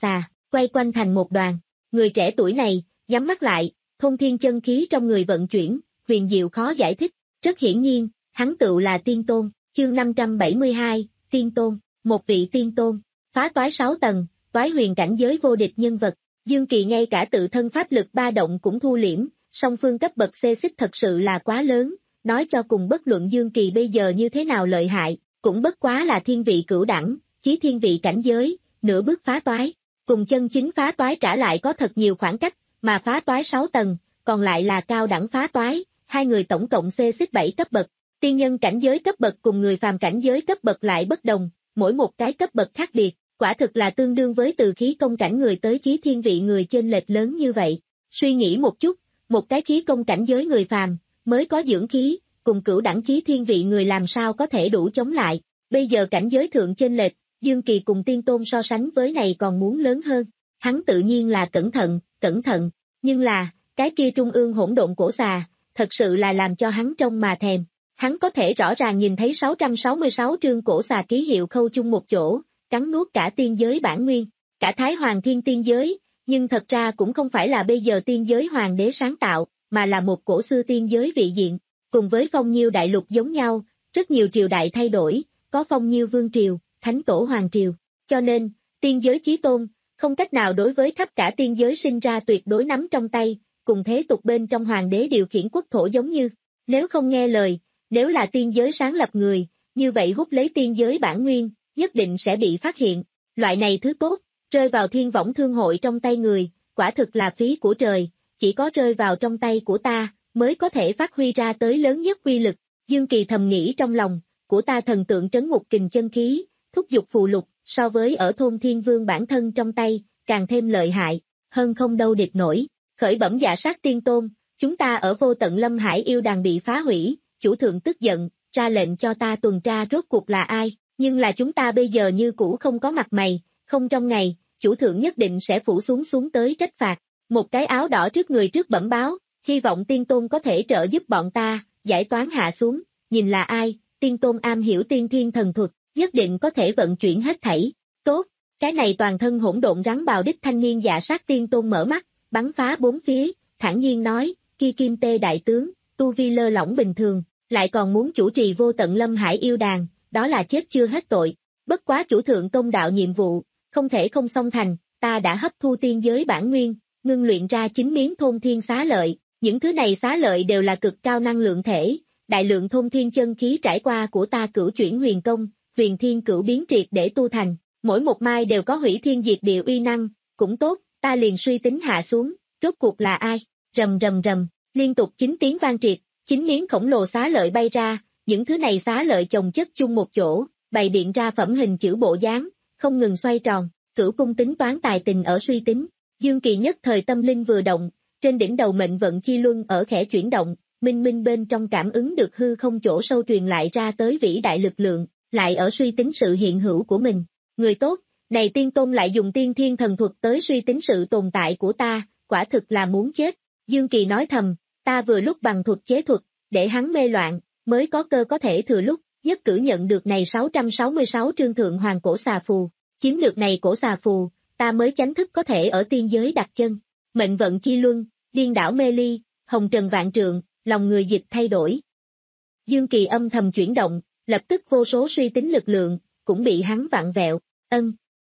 quay quanh thành một đoàn. Người trẻ tuổi này, nhắm mắt lại, thông thiên chân khí trong người vận chuyển, huyền diệu khó giải thích. Rất hiển nhiên, hắn tựu là tiên tôn. Chương năm trăm bảy mươi hai, tiên tôn, một vị tiên tôn, phá toái sáu tầng, toái huyền cảnh giới vô địch nhân vật. Dương Kỳ ngay cả tự thân pháp lực ba động cũng thu liễm, song phương cấp bậc xê xích thật sự là quá lớn, nói cho cùng bất luận Dương Kỳ bây giờ như thế nào lợi hại, cũng bất quá là thiên vị cửu đẳng, chí thiên vị cảnh giới, nửa bước phá toái, cùng chân chính phá toái trả lại có thật nhiều khoảng cách, mà phá toái sáu tầng, còn lại là cao đẳng phá toái, hai người tổng cộng xê xích bảy cấp bậc. Tiên nhân cảnh giới cấp bậc cùng người phàm cảnh giới cấp bậc lại bất đồng, mỗi một cái cấp bậc khác biệt, quả thực là tương đương với từ khí công cảnh người tới chí thiên vị người chênh lệch lớn như vậy. Suy nghĩ một chút, một cái khí công cảnh giới người phàm, mới có dưỡng khí, cùng cửu đẳng chí thiên vị người làm sao có thể đủ chống lại. Bây giờ cảnh giới thượng chênh lệch, Dương Kỳ cùng tiên tôn so sánh với này còn muốn lớn hơn. Hắn tự nhiên là cẩn thận, cẩn thận, nhưng là, cái kia trung ương hỗn độn cổ xà, thật sự là làm cho hắn trông mà thèm. Hắn có thể rõ ràng nhìn thấy sáu trăm sáu mươi sáu trương cổ xà ký hiệu khâu chung một chỗ, cắn nuốt cả tiên giới bản nguyên, cả Thái Hoàng Thiên tiên giới, nhưng thật ra cũng không phải là bây giờ tiên giới hoàng đế sáng tạo, mà là một cổ xưa tiên giới vị diện, cùng với Phong Nhiêu đại lục giống nhau, rất nhiều triều đại thay đổi, có Phong Nhiêu vương triều, Thánh tổ hoàng triều, cho nên, tiên giới chí tôn, không cách nào đối với khắp cả tiên giới sinh ra tuyệt đối nắm trong tay, cùng thế tục bên trong hoàng đế điều khiển quốc thổ giống như, nếu không nghe lời, nếu là tiên giới sáng lập người, như vậy hút lấy tiên giới bản nguyên, nhất định sẽ bị phát hiện. Loại này thứ tốt, rơi vào thiên võng thương hội trong tay người, quả thực là phí của trời, chỉ có rơi vào trong tay của ta, mới có thể phát huy ra tới lớn nhất uy lực. Dương Kỳ thầm nghĩ trong lòng, của ta thần tượng trấn ngục kình chân khí, thúc dục phù lục, so với ở thôn thiên vương bản thân trong tay, càng thêm lợi hại, hơn không đâu địch nổi. Khởi bẩm dạ sát tiên tôn, chúng ta ở vô tận lâm hải yêu đàn bị phá hủy, chủ thượng tức giận, ra lệnh cho ta tuần tra rốt cuộc là ai, nhưng là chúng ta bây giờ như cũ không có mặt mày, không trong ngày, chủ thượng nhất định sẽ phủ xuống xuống tới trách phạt. Một cái áo đỏ trước người trước bẩm báo, hy vọng tiên tôn có thể trợ giúp bọn ta, giải toán hạ xuống, nhìn là ai, tiên tôn am hiểu tiên thiên thần thuật, nhất định có thể vận chuyển hết thảy. Tốt, cái này toàn thân hỗn độn rắn bào đích thanh niên dạ sát tiên tôn mở mắt, bắn phá bốn phía, thản nhiên nói, kia kim tê đại tướng, tu vi lơ lỏng bình thường, lại còn muốn chủ trì vô tận lâm hải yêu đàn, đó là chết chưa hết tội. Bất quá chủ thượng công đạo nhiệm vụ, không thể không xong thành, ta đã hấp thu tiên giới bản nguyên, ngưng luyện ra chín miếng thôn thiên xá lợi, những thứ này xá lợi đều là cực cao năng lượng thể, đại lượng thôn thiên chân khí trải qua của ta cửu chuyển huyền công, huyền thiên cửu biến triệt để tu thành, mỗi một mai đều có hủy thiên diệt địa uy năng, cũng tốt, ta liền suy tính hạ xuống, rốt cuộc là ai, rầm rầm rầm, liên tục chín tiếng vang triệt, chín miếng khổng lồ xá lợi bay ra, những thứ này xá lợi chồng chất chung một chỗ, bày biện ra phẩm hình chữ bộ dáng, không ngừng xoay tròn, cửu cung tính toán tài tình ở suy tính. Dương Kỳ nhất thời tâm linh vừa động, trên đỉnh đầu mệnh vận chi luân ở khẽ chuyển động, minh minh bên trong cảm ứng được hư không chỗ sâu truyền lại ra tới vĩ đại lực lượng, lại ở suy tính sự hiện hữu của mình. Người tốt, này tiên tôn lại dùng tiên thiên thần thuật tới suy tính sự tồn tại của ta, quả thực là muốn chết. Dương Kỳ nói thầm, ta vừa lúc bằng thuật chế thuật, để hắn mê loạn, mới có cơ có thể thừa lúc, nhất cử nhận được này sáu trăm sáu mươi sáu trương thượng hoàng cổ xà phù, chiếm được này cổ xà phù, ta mới chánh thức có thể ở tiên giới đặt chân. Mệnh vận chi luân, điên đảo mê ly, hồng trần vạn trượng, lòng người dịch thay đổi. Dương Kỳ âm thầm chuyển động, lập tức vô số suy tính lực lượng, cũng bị hắn vặn vẹo, ân.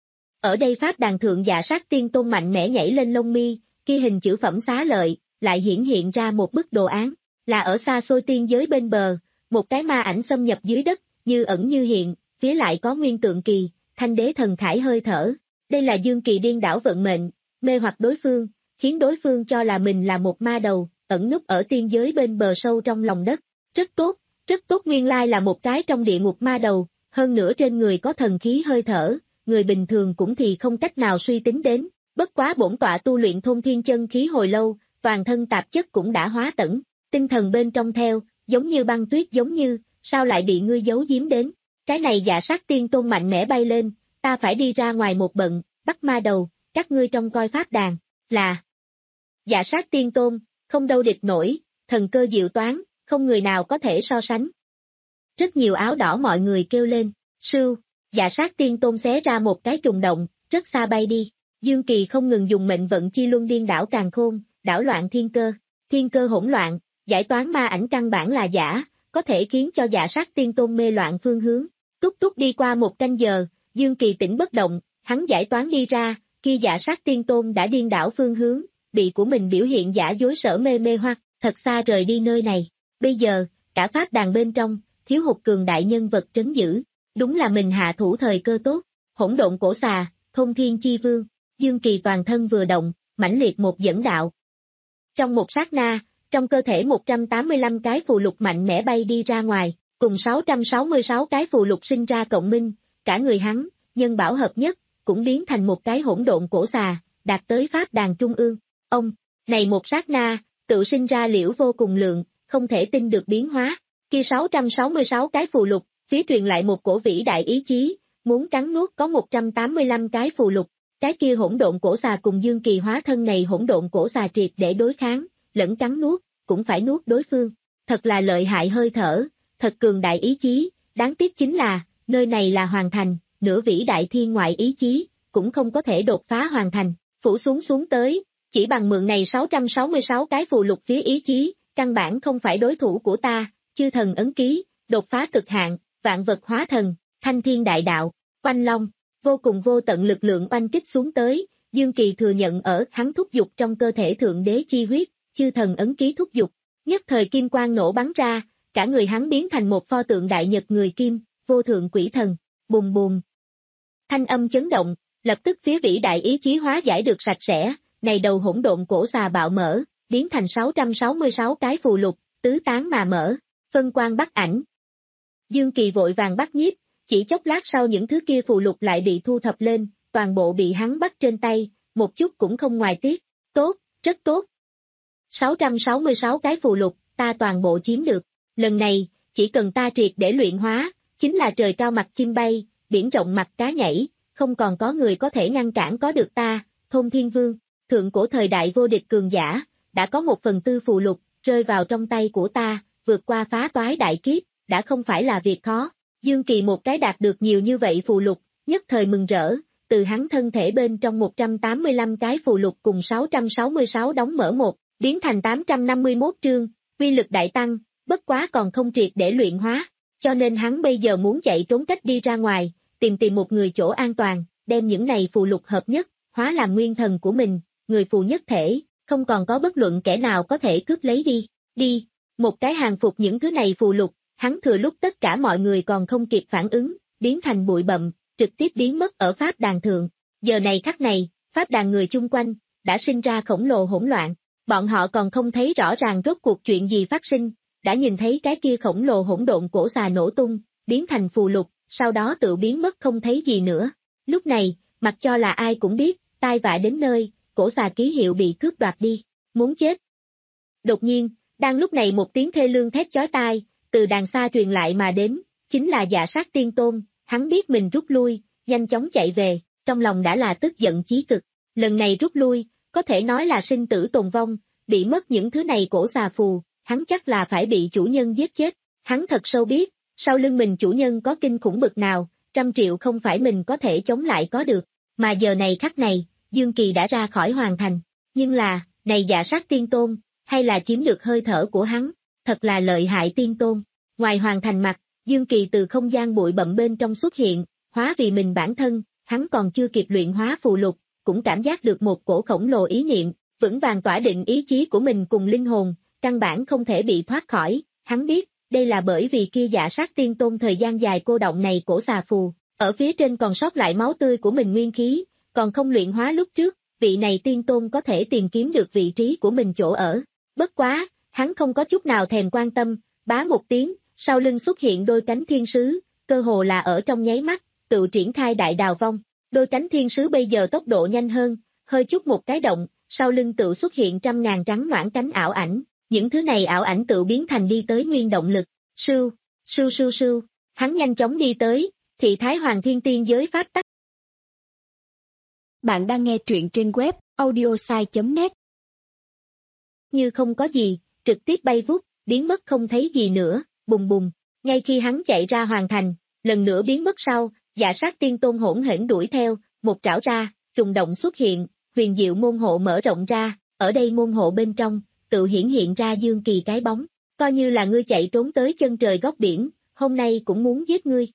Ở đây pháp đàn thượng dạ sát tiên tôn mạnh mẽ nhảy lên lông mi, kia hình chữ phẩm xá lợi, lại hiển hiện ra một bức đồ án, là ở xa xôi tiên giới bên bờ, một cái ma ảnh xâm nhập dưới đất, như ẩn như hiện, phía lại có nguyên tượng kỳ, thanh đế thần khải hơi thở. Đây là Dương Kỳ điên đảo vận mệnh, mê hoặc đối phương, khiến đối phương cho là mình là một ma đầu, ẩn núp ở tiên giới bên bờ sâu trong lòng đất. Rất tốt, rất tốt, nguyên lai là một cái trong địa ngục ma đầu, hơn nữa trên người có thần khí hơi thở, người bình thường cũng thì không cách nào suy tính đến. Bất quá bổn tọa tu luyện thôn thiên chân khí hồi lâu, toàn thân tạp chất cũng đã hóa tẩn, tinh thần bên trong theo, giống như băng tuyết giống như, sao lại bị ngươi giấu giếm đến. Cái này dạ sát tiên tôn mạnh mẽ bay lên, ta phải đi ra ngoài một bận, bắt ma đầu, các ngươi trong coi pháp đàn, là dạ sát tiên tôn, không đâu địch nổi, thần cơ diệu toán, không người nào có thể so sánh. Rất nhiều áo đỏ mọi người kêu lên, sưu, dạ sát tiên tôn xé ra một cái trùng động, rất xa bay đi. Dương Kỳ không ngừng dùng mệnh vận chi luân điên đảo càn khôn, đảo loạn thiên cơ, thiên cơ hỗn loạn, giải toán ma ảnh căn bản là giả, có thể khiến cho Dạ Sát Tiên Tôn mê loạn phương hướng. Túc túc đi qua một canh giờ, Dương Kỳ tỉnh bất động, hắn giải toán đi ra, kia Dạ Sát Tiên Tôn đã điên đảo phương hướng, bị của mình biểu hiện giả dối sở mê mê hoặc, thật xa rời đi nơi này. Bây giờ, cả pháp đàn bên trong, thiếu hụt cường đại nhân vật trấn giữ, đúng là mình hạ thủ thời cơ tốt. Hỗn độn cổ xà, Thông Thiên Chi Vương, Dương Kỳ toàn thân vừa động, mãnh liệt một dẫn đạo. Trong một sát na, trong cơ thể một trăm tám mươi lăm cái phù lục mạnh mẽ bay đi ra ngoài, cùng sáu trăm sáu mươi sáu cái phù lục sinh ra cộng minh, cả người hắn, nhân bảo hợp nhất, cũng biến thành một cái hỗn độn cổ xà, đạt tới pháp đàn trung ương. Ông, này một sát na, tự sinh ra liễu vô cùng lượng, không thể tin được biến hóa. Kia sáu trăm sáu mươi sáu cái phù lục, phía truyền lại một cổ vĩ đại ý chí, muốn cắn nuốt có một trăm tám mươi lăm cái phù lục. Cái kia hỗn độn cổ xà cùng Dương Kỳ hóa thân này hỗn độn cổ xà triệt để đối kháng, lẫn cắn nuốt, cũng phải nuốt đối phương. Thật là lợi hại hơi thở, thật cường đại ý chí, đáng tiếc chính là, nơi này là hoàn thành, nửa vĩ đại thiên ngoại ý chí, cũng không có thể đột phá hoàn thành, phủ xuống xuống tới, chỉ bằng mượn này sáu trăm sáu mươi sáu cái phù lục phía ý chí, căn bản không phải đối thủ của ta, chư thần ấn ký, đột phá cực hạn, vạn vật hóa thần, thanh thiên đại đạo, oanh long. Vô cùng vô tận lực lượng oanh kích xuống tới, Dương Kỳ thừa nhận ở hắn thúc dục trong cơ thể thượng đế chi huyết, chư thần ấn ký thúc dục, nhất thời kim quang nổ bắn ra, cả người hắn biến thành một pho tượng đại nhật người kim, vô thượng quỷ thần, bùm bùm. Thanh âm chấn động, lập tức phía vĩ đại ý chí hóa giải được sạch sẽ, này đầu hỗn độn cổ xà bạo mở, biến thành sáu trăm sáu mươi sáu cái phù lục, tứ tán mà mở, phân quang bắt ảnh. Dương Kỳ vội vàng bắt nhiếp. Chỉ chốc lát sau những thứ kia phù lục lại bị thu thập lên, toàn bộ bị hắn bắt trên tay, một chút cũng không ngoài tiếc. Tốt, rất tốt. sáu trăm sáu mươi sáu cái phù lục, ta toàn bộ chiếm được. Lần này, chỉ cần ta triệt để luyện hóa, chính là trời cao mặt chim bay, biển rộng mặt cá nhảy, không còn có người có thể ngăn cản có được ta. Thông Thiên Vương, thượng cổ thời đại vô địch cường giả, đã có một phần tư phù lục, rơi vào trong tay của ta, vượt qua phá toái đại kiếp, đã không phải là việc khó. Dương Kỳ một cái đạt được nhiều như vậy phù lục, nhất thời mừng rỡ, từ hắn thân thể bên trong một trăm tám mươi lăm cái phù lục cùng sáu trăm sáu mươi sáu đóng mở một, biến thành tám trăm năm mươi mốt trương, uy lực đại tăng, bất quá còn không triệt để luyện hóa, cho nên hắn bây giờ muốn chạy trốn cách đi ra ngoài, tìm tìm một người chỗ an toàn, đem những này phù lục hợp nhất, hóa làm nguyên thần của mình, người phù nhất thể, không còn có bất luận kẻ nào có thể cướp lấy đi, đi, một cái hàng phục những thứ này phù lục. Hắn thừa lúc tất cả mọi người còn không kịp phản ứng, biến thành bụi bặm, trực tiếp biến mất ở pháp đàn thượng. Giờ này khắc này, pháp đàn người chung quanh, đã sinh ra khổng lồ hỗn loạn. Bọn họ còn không thấy rõ ràng rốt cuộc chuyện gì phát sinh, đã nhìn thấy cái kia khổng lồ hỗn độn cổ xà nổ tung, biến thành phù lục, sau đó tự biến mất không thấy gì nữa. Lúc này, mặc cho là ai cũng biết, tai vạ đến nơi, cổ xà ký hiệu bị cướp đoạt đi, muốn chết. Đột nhiên, đang lúc này một tiếng thê lương thét chói tai, từ đàng xa truyền lại mà đến, chính là Dạ Sát Tiên Tôn, hắn biết mình rút lui, nhanh chóng chạy về, trong lòng đã là tức giận chí cực, lần này rút lui, có thể nói là sinh tử tồn vong, bị mất những thứ này cổ xà phù, hắn chắc là phải bị chủ nhân giết chết, hắn thật sâu biết, sau lưng mình chủ nhân có kinh khủng bực nào, trăm triệu không phải mình có thể chống lại có được, mà giờ này khắc này, Dương Kỳ đã ra khỏi hoàn thành, nhưng là, này Dạ Sát Tiên Tôn, hay là chiếm được hơi thở của hắn. Thật là lợi hại tiên tôn. Ngoài hoàn thành mặt, Dương Kỳ từ không gian bụi bặm bên trong xuất hiện, hóa vì mình bản thân, hắn còn chưa kịp luyện hóa phù lục, cũng cảm giác được một cổ khổng lồ ý niệm, vững vàng tỏa định ý chí của mình cùng linh hồn, căn bản không thể bị thoát khỏi, hắn biết, đây là bởi vì kia Dạ Sát Tiên Tôn thời gian dài cô động này cổ xà phù, ở phía trên còn sót lại máu tươi của mình nguyên khí, còn không luyện hóa lúc trước, vị này tiên tôn có thể tìm kiếm được vị trí của mình chỗ ở. Bất quá, hắn không có chút nào thèm quan tâm, bá một tiếng, sau lưng xuất hiện đôi cánh thiên sứ, cơ hồ là ở trong nháy mắt, tự triển khai đại đào vong. Đôi cánh thiên sứ bây giờ tốc độ nhanh hơn, hơi chút một cái động, sau lưng tự xuất hiện trăm ngàn trắng noãn cánh ảo ảnh, những thứ này ảo ảnh tự biến thành đi tới nguyên động lực, sưu, sưu sưu sưu, hắn nhanh chóng đi tới, thị thái hoàng thiên tiên giới pháp tắc.
Bạn đang nghe truyện trên web audiosai chấm net.
Như không có gì, trực tiếp bay vút, biến mất không thấy gì nữa, bùng bùng, ngay khi hắn chạy ra hoàn thành, lần nữa biến mất sau, Dạ Sát Tiên Tôn hỗn hển đuổi theo, một trảo ra, trùng động xuất hiện, huyền diệu môn hộ mở rộng ra, ở đây môn hộ bên trong, tự hiển hiện ra Dương Kỳ cái bóng, coi như là ngươi chạy trốn tới chân trời góc biển, hôm nay cũng muốn giết ngươi.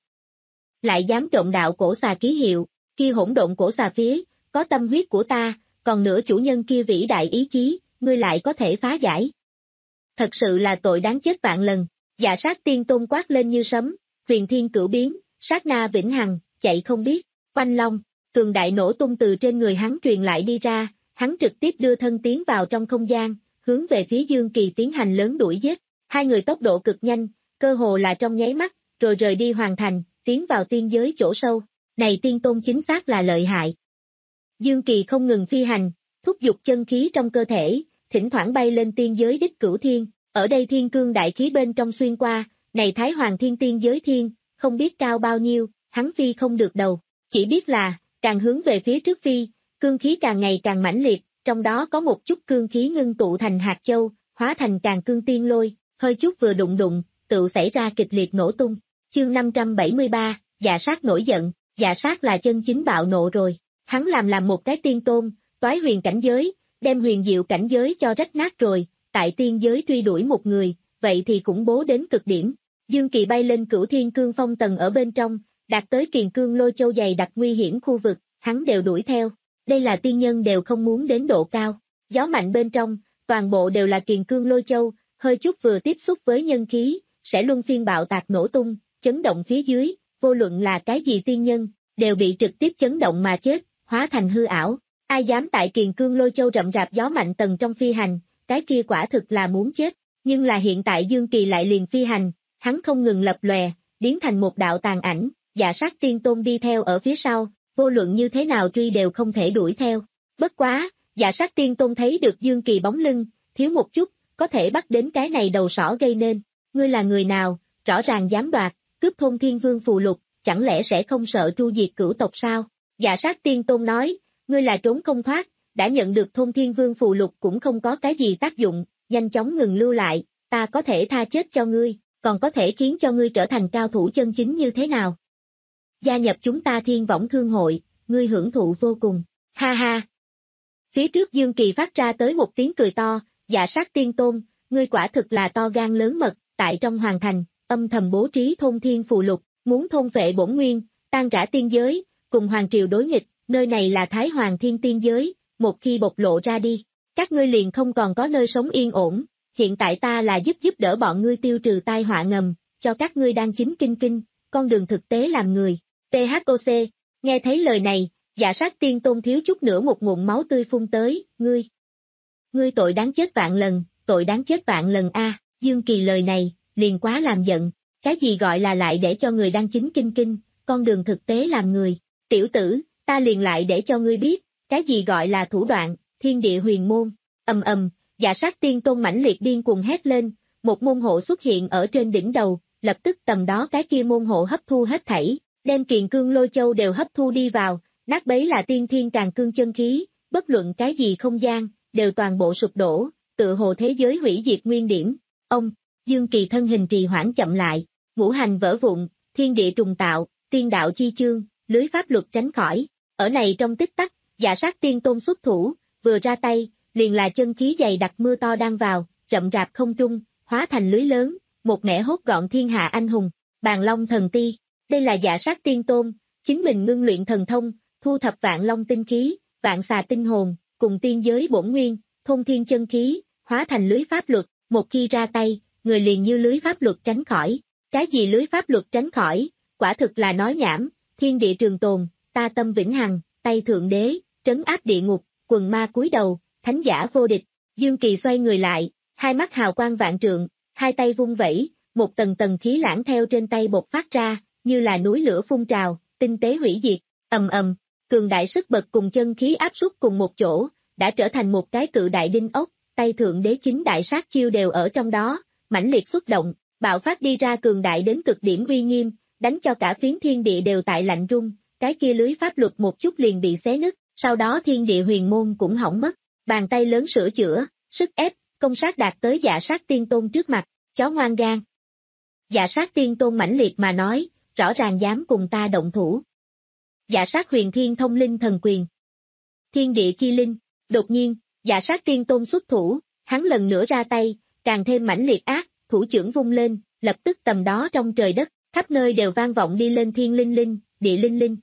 Lại dám trộm đạo cổ xà ký hiệu, kia hỗn độn cổ xà phía, có tâm huyết của ta, còn nữa chủ nhân kia vĩ đại ý chí, ngươi lại có thể phá giải. Thật sự là tội đáng chết vạn lần, Dạ Sát Tiên Tôn quát lên như sấm, huyền thiên cửu biến, sát na vĩnh hằng, chạy không biết, oanh long, cường đại nổ tung từ trên người hắn truyền lại đi ra, hắn trực tiếp đưa thân tiến vào trong không gian, hướng về phía Dương Kỳ tiến hành lớn đuổi giết, hai người tốc độ cực nhanh, cơ hồ là trong nháy mắt, rồi rời đi hoàn thành, tiến vào tiên giới chỗ sâu, này Tiên Tôn chính xác là lợi hại. Dương Kỳ không ngừng phi hành, thúc giục chân khí trong cơ thể, thỉnh thoảng bay lên tiên giới đích cửu thiên, ở đây thiên cương đại khí bên trong xuyên qua, này Thái Hoàng Thiên tiên giới thiên, không biết cao bao nhiêu, hắn phi không được đầu, chỉ biết là, càng hướng về phía trước phi, cương khí càng ngày càng mãnh liệt, trong đó có một chút cương khí ngưng tụ thành hạt châu, hóa thành càng cương tiên lôi, hơi chút vừa đụng đụng, tự xảy ra kịch liệt nổ tung. Chương năm trăm bảy mươi ba, Dạ Sát nổi giận, Dạ Sát là chân chính bạo nộ rồi, hắn làm làm một cái tiên tôn, toái huyền cảnh giới, đem huyền diệu cảnh giới cho rách nát rồi, tại tiên giới truy đuổi một người, vậy thì khủng bố đến cực điểm. Dương Kỳ bay lên cửu thiên cương phong tầng ở bên trong, đạt tới kiền cương lôi châu dày đặc nguy hiểm khu vực, hắn đều đuổi theo. Đây là tiên nhân đều không muốn đến độ cao. Gió mạnh bên trong, toàn bộ đều là kiền cương lôi châu, hơi chút vừa tiếp xúc với nhân khí, sẽ luân phiên bạo tạc nổ tung, chấn động phía dưới, vô luận là cái gì tiên nhân, đều bị trực tiếp chấn động mà chết, hóa thành hư ảo. Ai dám tại kiền cương lôi châu rậm rạp gió mạnh tầng trong phi hành, cái kia quả thực là muốn chết. Nhưng là hiện tại Dương Kỳ lại liền phi hành, hắn không ngừng lập lòe, biến thành một đạo tàn ảnh, Dạ Sát Tiên Tôn đi theo ở phía sau, vô luận như thế nào truy đều không thể đuổi theo. Bất quá, Dạ Sát Tiên Tôn thấy được Dương Kỳ bóng lưng, thiếu một chút, có thể bắt đến cái này đầu sỏ gây nên. Ngươi là người nào, rõ ràng dám đoạt, cướp thôn Thiên Vương phù lục, chẳng lẽ sẽ không sợ tru diệt cửu tộc sao? Dạ Sát Tiên Tôn nói, ngươi là trốn không thoát, đã nhận được thôn Thiên Vương phù lục cũng không có cái gì tác dụng, nhanh chóng ngừng lưu lại, ta có thể tha chết cho ngươi, còn có thể khiến cho ngươi trở thành cao thủ chân chính như thế nào? Gia nhập chúng ta Thiên Võng Thương hội, ngươi hưởng thụ vô cùng, ha ha. Phía trước Dương Kỳ phát ra tới một tiếng cười to, Dạ Sát Tiên Tôn, ngươi quả thực là to gan lớn mật, tại trong hoàng thành, âm thầm bố trí thôn thiên phù lục, muốn thôn phệ bổn nguyên, tan rã tiên giới, cùng hoàng triều đối nghịch, nơi này là Thái Hoàng Thiên tiên giới, một khi bộc lộ ra đi, các ngươi liền không còn có nơi sống yên ổn, hiện tại ta là giúp giúp đỡ bọn ngươi tiêu trừ tai họa ngầm, cho các ngươi đang chính kinh kinh, con đường thực tế làm người. tê hát ô xê, nghe thấy lời này, Dạ Sát Tiên Tôn thiếu chút nữa một ngụm máu tươi phun tới, ngươi. Ngươi tội đáng chết vạn lần, tội đáng chết vạn lần a. Dương Kỳ lời này, liền quá làm giận, cái gì gọi là lại để cho người đang chính kinh kinh, con đường thực tế làm người. Tiểu tử, ta liền lại để cho ngươi biết, cái gì gọi là thủ đoạn, thiên địa huyền môn, ầm ầm, Dạ Sát Tiên Tôn mãnh liệt điên cuồng hét lên, một môn hộ xuất hiện ở trên đỉnh đầu, lập tức tầm đó cái kia môn hộ hấp thu hết thảy, đem kiền cương lôi châu đều hấp thu đi vào, nát bấy là tiên thiên càng cương chân khí, bất luận cái gì không gian, đều toàn bộ sụp đổ, tự hồ thế giới hủy diệt nguyên điểm. Ông, Dương Kỳ thân hình trì hoãn chậm lại, ngũ hành vỡ vụn, thiên địa trùng tạo, tiên đạo chi chương, lưới pháp luật tránh khỏi. Ở này trong tích tắc, Dạ Sát Tiên Tôn xuất thủ, vừa ra tay, liền là chân khí dày đặc mưa to đang vào, rậm rạp không trung, hóa thành lưới lớn, một mẻ hốt gọn thiên hạ anh hùng, Bàn Long thần ti. Đây là Dạ Sát Tiên Tôn, chính mình ngưng luyện thần thông, thu thập vạn long tinh khí, vạn xà tinh hồn, cùng tiên giới bổn nguyên, thôn thiên chân khí, hóa thành lưới pháp luật, một khi ra tay, người liền như lưới pháp luật tránh khỏi. Cái gì lưới pháp luật tránh khỏi, quả thực là nói nhảm, thiên địa trường tồn, ta tâm vĩnh hằng, tay thượng đế, trấn áp địa ngục, quần ma cúi đầu, thánh giả vô địch. Dương Kỳ xoay người lại, hai mắt hào quang vạn trượng, hai tay vung vẩy, một tầng tầng khí lãng theo trên tay bộc phát ra, như là núi lửa phun trào, tinh tế hủy diệt, ầm ầm, cường đại sức bật cùng chân khí áp suất cùng một chỗ, đã trở thành một cái cự đại đinh ốc, tay thượng đế chính đại sát chiêu đều ở trong đó, mãnh liệt xuất động, bạo phát đi ra cường đại đến cực điểm uy nghiêm, đánh cho cả phiến thiên địa đều tại lạnh rung, cái kia lưới pháp luật một chút liền bị xé nứt, sau đó thiên địa huyền môn cũng hỏng mất, bàn tay lớn sửa chữa, sức ép, công sát đạt tới Dạ Sát Tiên Tôn trước mặt, chó ngoan gan. Dạ Sát Tiên Tôn mãnh liệt mà nói, rõ ràng dám cùng ta động thủ. Dạ Sát huyền thiên thông linh thần quyền. thiên địa chi linh. Đột nhiên, Dạ Sát Tiên Tôn xuất thủ, hắn lần nữa ra tay, càng thêm mãnh liệt ác, thủ chưởng vung lên, lập tức tầm đó trong trời đất, khắp nơi đều vang vọng đi lên thiên linh linh, địa linh linh.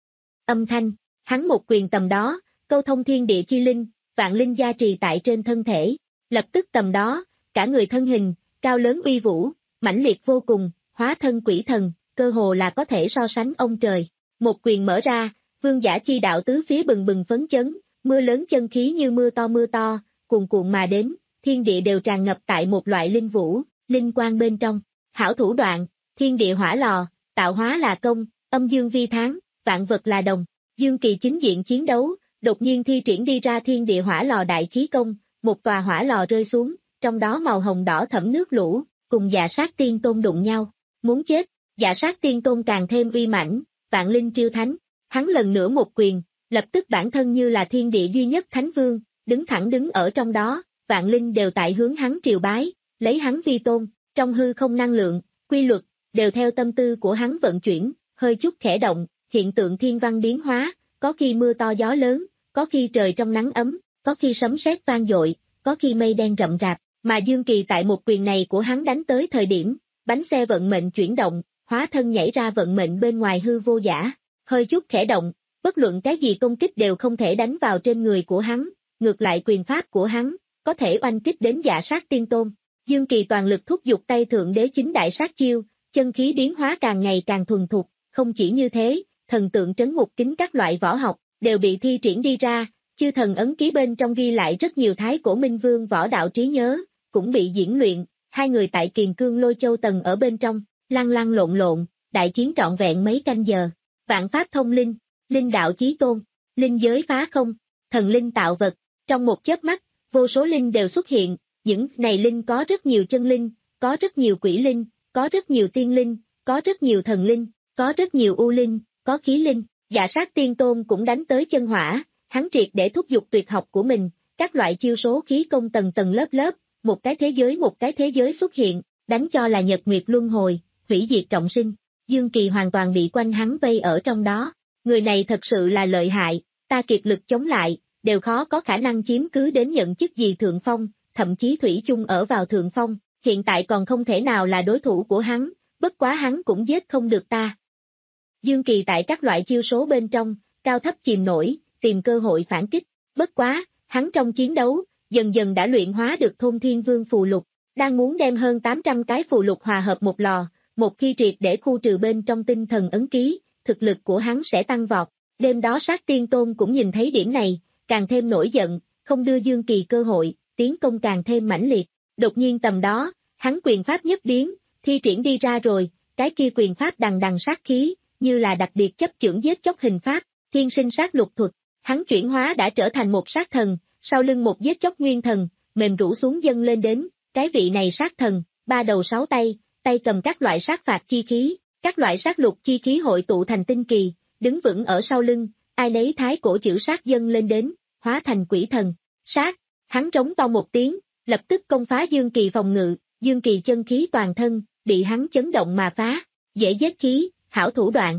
Âm thanh, hắn một quyền tầm đó, câu thông thiên địa chi linh, vạn linh gia trì tại trên thân thể, lập tức tầm đó, cả người thân hình, cao lớn uy vũ, mãnh liệt vô cùng, hóa thân quỷ thần, cơ hồ là có thể so sánh ông trời. Một quyền mở ra, vương giả chi đạo tứ phía bừng bừng phấn chấn, mưa lớn chân khí như mưa to mưa to, cuồn cuộn mà đến, thiên địa đều tràn ngập tại một loại linh vũ, linh quang bên trong. Hảo thủ đoạn, thiên địa hỏa lò, tạo hóa là công, âm dương vi tháng, vạn vật là đồng. Dương Kỳ chính diện chiến đấu, đột nhiên thi triển đi ra thiên địa hỏa lò đại khí công, một tòa hỏa lò rơi xuống, trong đó màu hồng đỏ thẫm nước lũ, cùng Dạ Sát Tiên Tôn đụng nhau, muốn chết. Dạ Sát Tiên Tôn càng thêm uy mãnh, vạn linh triêu thánh, hắn lần nữa một quyền, lập tức bản thân như là thiên địa duy nhất thánh vương, đứng thẳng đứng ở trong đó, vạn linh đều tại hướng hắn triều bái, lấy hắn vi tôn, trong hư không năng lượng, quy luật, đều theo tâm tư của hắn vận chuyển, hơi chút khẽ động, hiện tượng thiên văn biến hóa, có khi mưa to gió lớn, có khi trời trong nắng ấm, có khi sấm sét vang dội, có khi mây đen rậm rạp, mà Dương Kỳ tại một quyền này của hắn đánh tới thời điểm, bánh xe vận mệnh chuyển động, hóa thân nhảy ra vận mệnh bên ngoài hư vô giả, hơi chút khẽ động, bất luận cái gì công kích đều không thể đánh vào trên người của hắn, ngược lại quyền pháp của hắn, có thể oanh kích đến Dạ Sát Tiên Tôn. Dương Kỳ toàn lực thúc giục tay thượng đế chính đại sát chiêu, chân khí biến hóa càng ngày càng thuần thục, không chỉ như thế, thần tượng trấn ngục kính các loại võ học, đều bị thi triển đi ra, chư thần ấn ký bên trong ghi lại rất nhiều thái cổ minh vương võ đạo trí nhớ, cũng bị diễn luyện, hai người tại Kiền Cương Lôi Châu tầng ở bên trong, lăn lăn lộn lộn, đại chiến trọn vẹn mấy canh giờ, vạn pháp thông linh, linh đạo chí tôn, linh giới phá không, thần linh tạo vật, trong một chớp mắt, vô số linh đều xuất hiện, những này linh có rất nhiều chân linh, có rất nhiều quỷ linh, có rất nhiều tiên linh, có rất nhiều thần linh, có rất nhiều u linh, có khí linh. Dạ Sát Tiên Tôn cũng đánh tới chân hỏa, hắn triệt để thúc giục tuyệt học của mình, các loại chiêu số khí công tầng tầng lớp lớp, một cái thế giới một cái thế giới xuất hiện, đánh cho là nhật nguyệt luân hồi, hủy diệt trọng sinh. Dương Kỳ hoàn toàn bị quanh hắn vây ở trong đó, người này thật sự là lợi hại, ta kiệt lực chống lại, đều khó có khả năng chiếm cứ đến nhận chức gì thượng phong, thậm chí thủy chung ở vào thượng phong, hiện tại còn không thể nào là đối thủ của hắn, bất quá hắn cũng giết không được ta. Dương Kỳ tại các loại chiêu số bên trong, cao thấp chìm nổi, tìm cơ hội phản kích, bất quá, hắn trong chiến đấu, dần dần đã luyện hóa được Thôn Thiên Vương phù lục, đang muốn đem hơn tám trăm cái phù lục hòa hợp một lò, một khi triệt để khu trừ bên trong tinh thần ấn ký, thực lực của hắn sẽ tăng vọt. Đêm đó Sát Tiên Tôn cũng nhìn thấy điểm này, càng thêm nổi giận, không đưa Dương Kỳ cơ hội, tiến công càng thêm mãnh liệt. Đột nhiên tầm đó, hắn quyền pháp nhất biến, thi triển đi ra rồi, cái kia quyền pháp đằng đằng sát khí, như là đặc biệt chấp chưởng giết chóc hình pháp, thiên sinh sát lục thuật, hắn chuyển hóa đã trở thành một sát thần, sau lưng một giết chóc nguyên thần, mềm rũ xuống dâng lên đến, cái vị này sát thần, ba đầu sáu tay, tay cầm các loại sát phạt chi khí, các loại sát lục chi khí hội tụ thành tinh kỳ, đứng vững ở sau lưng, ai nấy thái cổ chữ sát dâng lên đến, hóa thành quỷ thần, sát, hắn trống to một tiếng, lập tức công phá Dương Kỳ phòng ngự, Dương Kỳ chân khí toàn thân, bị hắn chấn động mà phá, dễ giết khí, hảo thủ đoạn.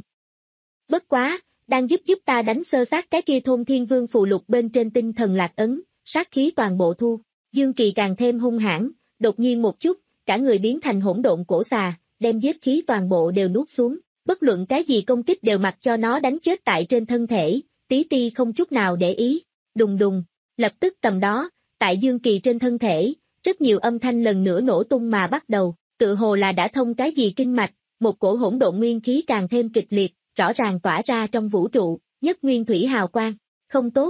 Bất quá, đang giúp giúp ta đánh sơ sát cái kia Thôn Thiên Vương phù lục bên trên tinh thần lạc ấn, sát khí toàn bộ thu, Dương Kỳ càng thêm hung hãn, đột nhiên một chút, cả người biến thành hỗn độn cổ xà, đem giết khí toàn bộ đều nuốt xuống, bất luận cái gì công kích đều mặc cho nó đánh chết tại trên thân thể, tí ti không chút nào để ý, đùng đùng, lập tức tầm đó, tại Dương Kỳ trên thân thể, rất nhiều âm thanh lần nữa nổ tung mà bắt đầu, tự hồ là đã thông cái gì kinh mạch, một cổ hỗn độn nguyên khí càng thêm kịch liệt, rõ ràng tỏa ra trong vũ trụ, nhất nguyên thủy hào quang, không tốt.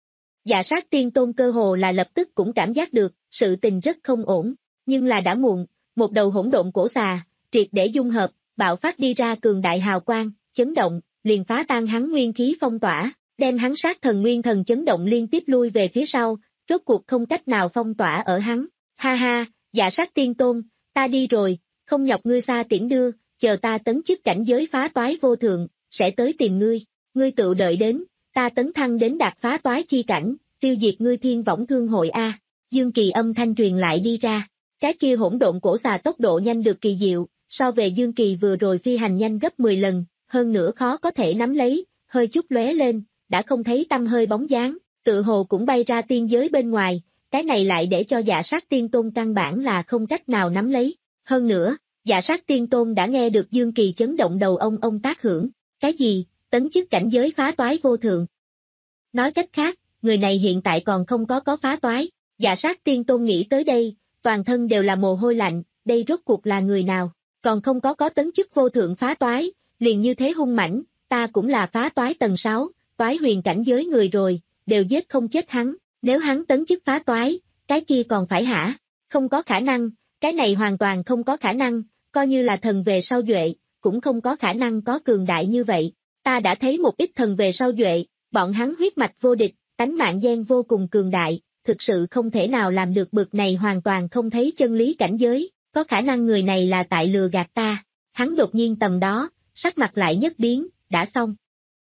Dạ Sát Tiên Tôn cơ hồ là lập tức cũng cảm giác được, sự tình rất không ổn, nhưng là đã muộn, một đầu hỗn độn cổ xà, triệt để dung hợp, bạo phát đi ra cường đại hào quang, chấn động, liền phá tan hắn nguyên khí phong tỏa, đem hắn sát thần nguyên thần chấn động liên tiếp lui về phía sau, rốt cuộc không cách nào phong tỏa ở hắn. Ha ha, Dạ Sát Tiên Tôn, ta đi rồi, không nhọc ngươi xa tiễn đưa, chờ ta tấn chức cảnh giới phá toái vô thượng, sẽ tới tìm ngươi, ngươi tự đợi đến, ta tấn thăng đến đạt phá toái chi cảnh, tiêu diệt ngươi thiên võng thương hội A. Dương Kỳ âm thanh truyền lại đi ra, cái kia hỗn độn cổ xà tốc độ nhanh được kỳ diệu, so về Dương Kỳ vừa rồi phi hành nhanh gấp mười lần, hơn nữa khó có thể nắm lấy, hơi chút lóe lên, đã không thấy tăm hơi bóng dáng, tự hồ cũng bay ra tiên giới bên ngoài, cái này lại để cho Dạ Sát Tiên Tôn căn bản là không cách nào nắm lấy. Hơn nữa, Dạ Sát Tiên Tôn đã nghe được Dương Kỳ chấn động đầu ông ông tác hưởng. Cái gì? Tấn chức cảnh giới phá toái vô thượng. Nói cách khác, người này hiện tại còn không có có phá toái. Dạ Sát Tiên Tôn nghĩ tới đây, toàn thân đều là mồ hôi lạnh, đây rốt cuộc là người nào, còn không có có tấn chức vô thượng phá toái, liền như thế hung mãnh, ta cũng là phá toái tầng sáu, toái huyền cảnh giới người rồi, đều giết không chết hắn, nếu hắn tấn chức phá toái, cái kia còn phải hả? Không có khả năng, cái này hoàn toàn không có khả năng, coi như là thần về sau duệ, cũng không có khả năng có cường đại như vậy. Ta đã thấy một ít thần về sau duệ, bọn hắn huyết mạch vô địch, tánh mạng gen vô cùng cường đại, thực sự không thể nào làm được bực này hoàn toàn không thấy chân lý cảnh giới, có khả năng người này là tại lừa gạt ta. Hắn đột nhiên tầm đó, sắc mặt lại nhất biến, đã xong.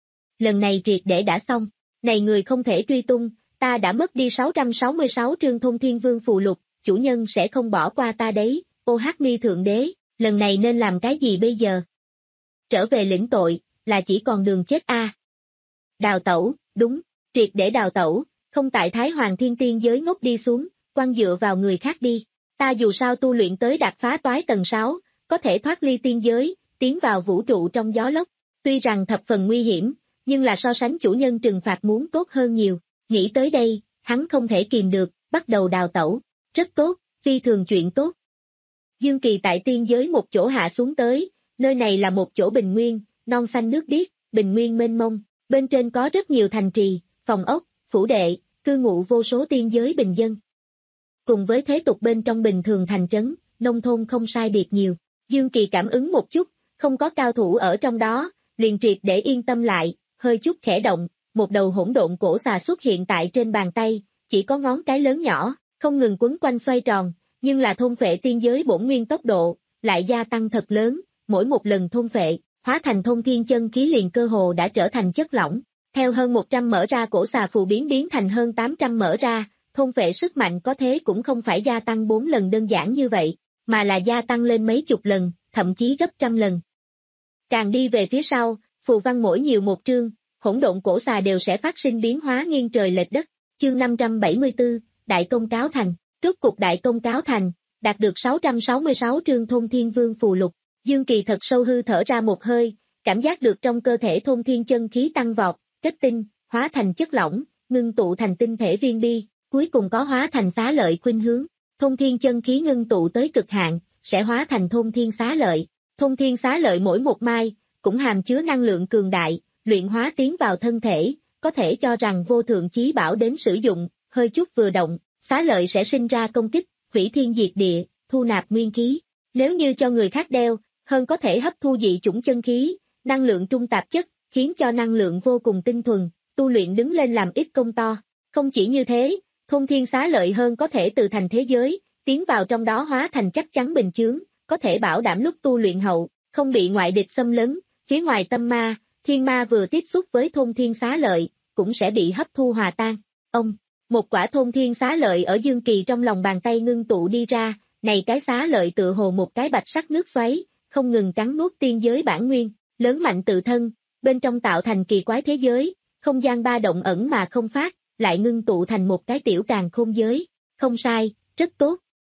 Lần này triệt để đã xong, này người không thể truy tung, ta đã mất đi sáu trăm sáu mươi sáu trương Thông Thiên Vương phù lục, chủ nhân sẽ không bỏ qua ta đấy, ô hát mi thượng đế, lần này nên làm cái gì bây giờ? Trở về lĩnh tội, là chỉ còn đường chết a. À. Đào tẩu, đúng, triệt để đào tẩu, không tại Thái Hoàng Thiên Tiên giới ngốc đi xuống, quan dựa vào người khác đi. Ta dù sao tu luyện tới đạt phá toái tầng sáu, có thể thoát ly tiên giới, tiến vào vũ trụ trong gió lốc. Tuy rằng thập phần nguy hiểm, nhưng là so sánh chủ nhân trừng phạt muốn tốt hơn nhiều. Nghĩ tới đây, hắn không thể kìm được, bắt đầu đào tẩu. Rất tốt, phi thường chuyện tốt. Dương Kỳ tại tiên giới một chỗ hạ xuống tới, nơi này là một chỗ bình nguyên, non xanh nước biếc, bình nguyên mênh mông, bên trên có rất nhiều thành trì, phòng ốc, phủ đệ, cư ngụ vô số tiên giới bình dân. Cùng với thế tục bên trong bình thường thành trấn, nông thôn không sai biệt nhiều. Dương Kỳ cảm ứng một chút, không có cao thủ ở trong đó, liền triệt để yên tâm lại, hơi chút khẽ động, một đầu hỗn độn cổ xà xuất hiện tại trên bàn tay, chỉ có ngón cái lớn nhỏ, không ngừng quấn quanh xoay tròn, nhưng là thôn phệ tiên giới bổn nguyên tốc độ, lại gia tăng thật lớn, mỗi một lần thôn phệ, hóa thành thôn thiên chân khí liền cơ hồ đã trở thành chất lỏng. Theo hơn một trăm mở ra cổ xà phù biến biến thành hơn tám trăm mở ra, thôn phệ sức mạnh có thế cũng không phải gia tăng bốn lần đơn giản như vậy, mà là gia tăng lên mấy chục lần, thậm chí gấp trăm lần. Càng đi về phía sau, phù văn mỗi nhiều một trương, hỗn độn cổ xà đều sẽ phát sinh biến hóa nghiêng trời lệch đất. Chương năm trăm bảy mươi tư, Đại Công Cáo Thành, rốt cục Đại Công Cáo Thành, đạt được sáu trăm sáu mươi sáu trương Thôn Thiên Vương phù lục. Dương Kỳ thật sâu hư thở ra một hơi, cảm giác được trong cơ thể thôn thiên chân khí tăng vọt, kết tinh, hóa thành chất lỏng, ngưng tụ thành tinh thể viên bi, cuối cùng có hóa thành xá lợi khuynh hướng. Thôn thiên chân khí ngưng tụ tới cực hạn, sẽ hóa thành thôn thiên xá lợi. Thôn thiên xá lợi mỗi một mai, cũng hàm chứa năng lượng cường đại, luyện hóa tiến vào thân thể, có thể cho rằng vô thượng chí bảo đến sử dụng, hơi chút vừa động, xá lợi sẽ sinh ra công kích, hủy thiên diệt địa, thu nạp nguyên khí. Nếu như cho người khác đeo, hơn có thể hấp thu dị chủng chân khí, năng lượng trung tạp chất, khiến cho năng lượng vô cùng tinh thuần, tu luyện đứng lên làm ít công to. Không chỉ như thế, thôn thiên xá lợi hơn có thể từ thành thế giới, tiến vào trong đó hóa thành chắc chắn bình chướng, có thể bảo đảm lúc tu luyện hậu, không bị ngoại địch xâm lấn, phía ngoài tâm ma, thiên ma vừa tiếp xúc với thôn thiên xá lợi, cũng sẽ bị hấp thu hòa tan. Ông, một quả thôn thiên xá lợi ở Dương Kỳ trong lòng bàn tay ngưng tụ đi ra, này cái xá lợi tựa hồ một cái bạch sắc nước xoáy, không ngừng cắn nuốt tiên giới bản nguyên, lớn mạnh tự thân, bên trong tạo thành kỳ quái thế giới, không gian ba động ẩn mà không phát, lại ngưng tụ thành một cái tiểu càn khôn giới. Không sai, rất tốt.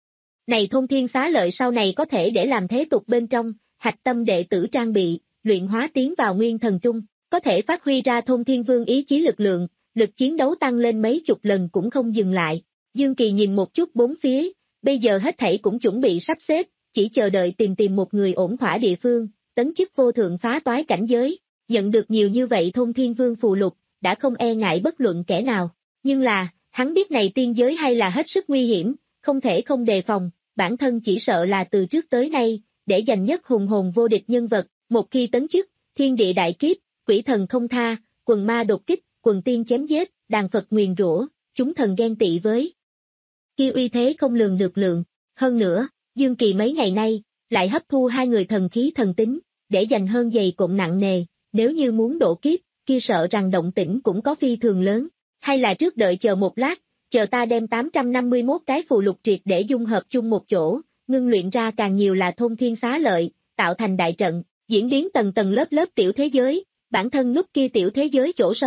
Này thôn thiên xá lợi sau này có thể để làm thế tục bên trong, hạch tâm đệ tử trang bị, luyện hóa tiến vào nguyên thần trung, có thể phát huy ra thôn thiên vương ý chí lực lượng, lực chiến đấu tăng lên mấy chục lần cũng không dừng lại. Dương Kỳ nhìn một chút bốn phía, bây giờ hết thảy cũng chuẩn bị sắp xếp, chỉ chờ đợi tìm tìm một người ổn thỏa địa phương, tấn chức vô thượng phá toái cảnh giới. Nhận được nhiều như vậy thôn thiên vương phù lục, đã không e ngại bất luận kẻ nào. Nhưng là, hắn biết này tiên giới hay là hết sức nguy hiểm, không thể không đề phòng, bản thân chỉ sợ là từ trước tới nay, để giành nhất hùng hồn vô địch nhân vật, một khi tấn chức, thiên địa đại kiếp, quỷ thần không tha, quần ma đột kích, quần tiên chém giết, đàn Phật nguyền rủa, chúng thần ghen tị với. Khi uy thế không lường được lượng, hơn nữa, Dương Kỳ mấy ngày nay, lại hấp thu hai người thần khí thần tính, để dành hơn dày cộm nặng nề, nếu như muốn độ kiếp, kia sợ rằng động tĩnh cũng có phi thường lớn, hay là trước đợi chờ một lát, chờ ta đem tám trăm năm mươi mốt cái phù lục triệt để dung hợp chung một chỗ, ngưng luyện ra càng nhiều là thôn thiên xá lợi, tạo thành đại trận, diễn biến tầng tầng lớp lớp tiểu thế giới, bản thân lúc kia tiểu thế giới chỗ sâu,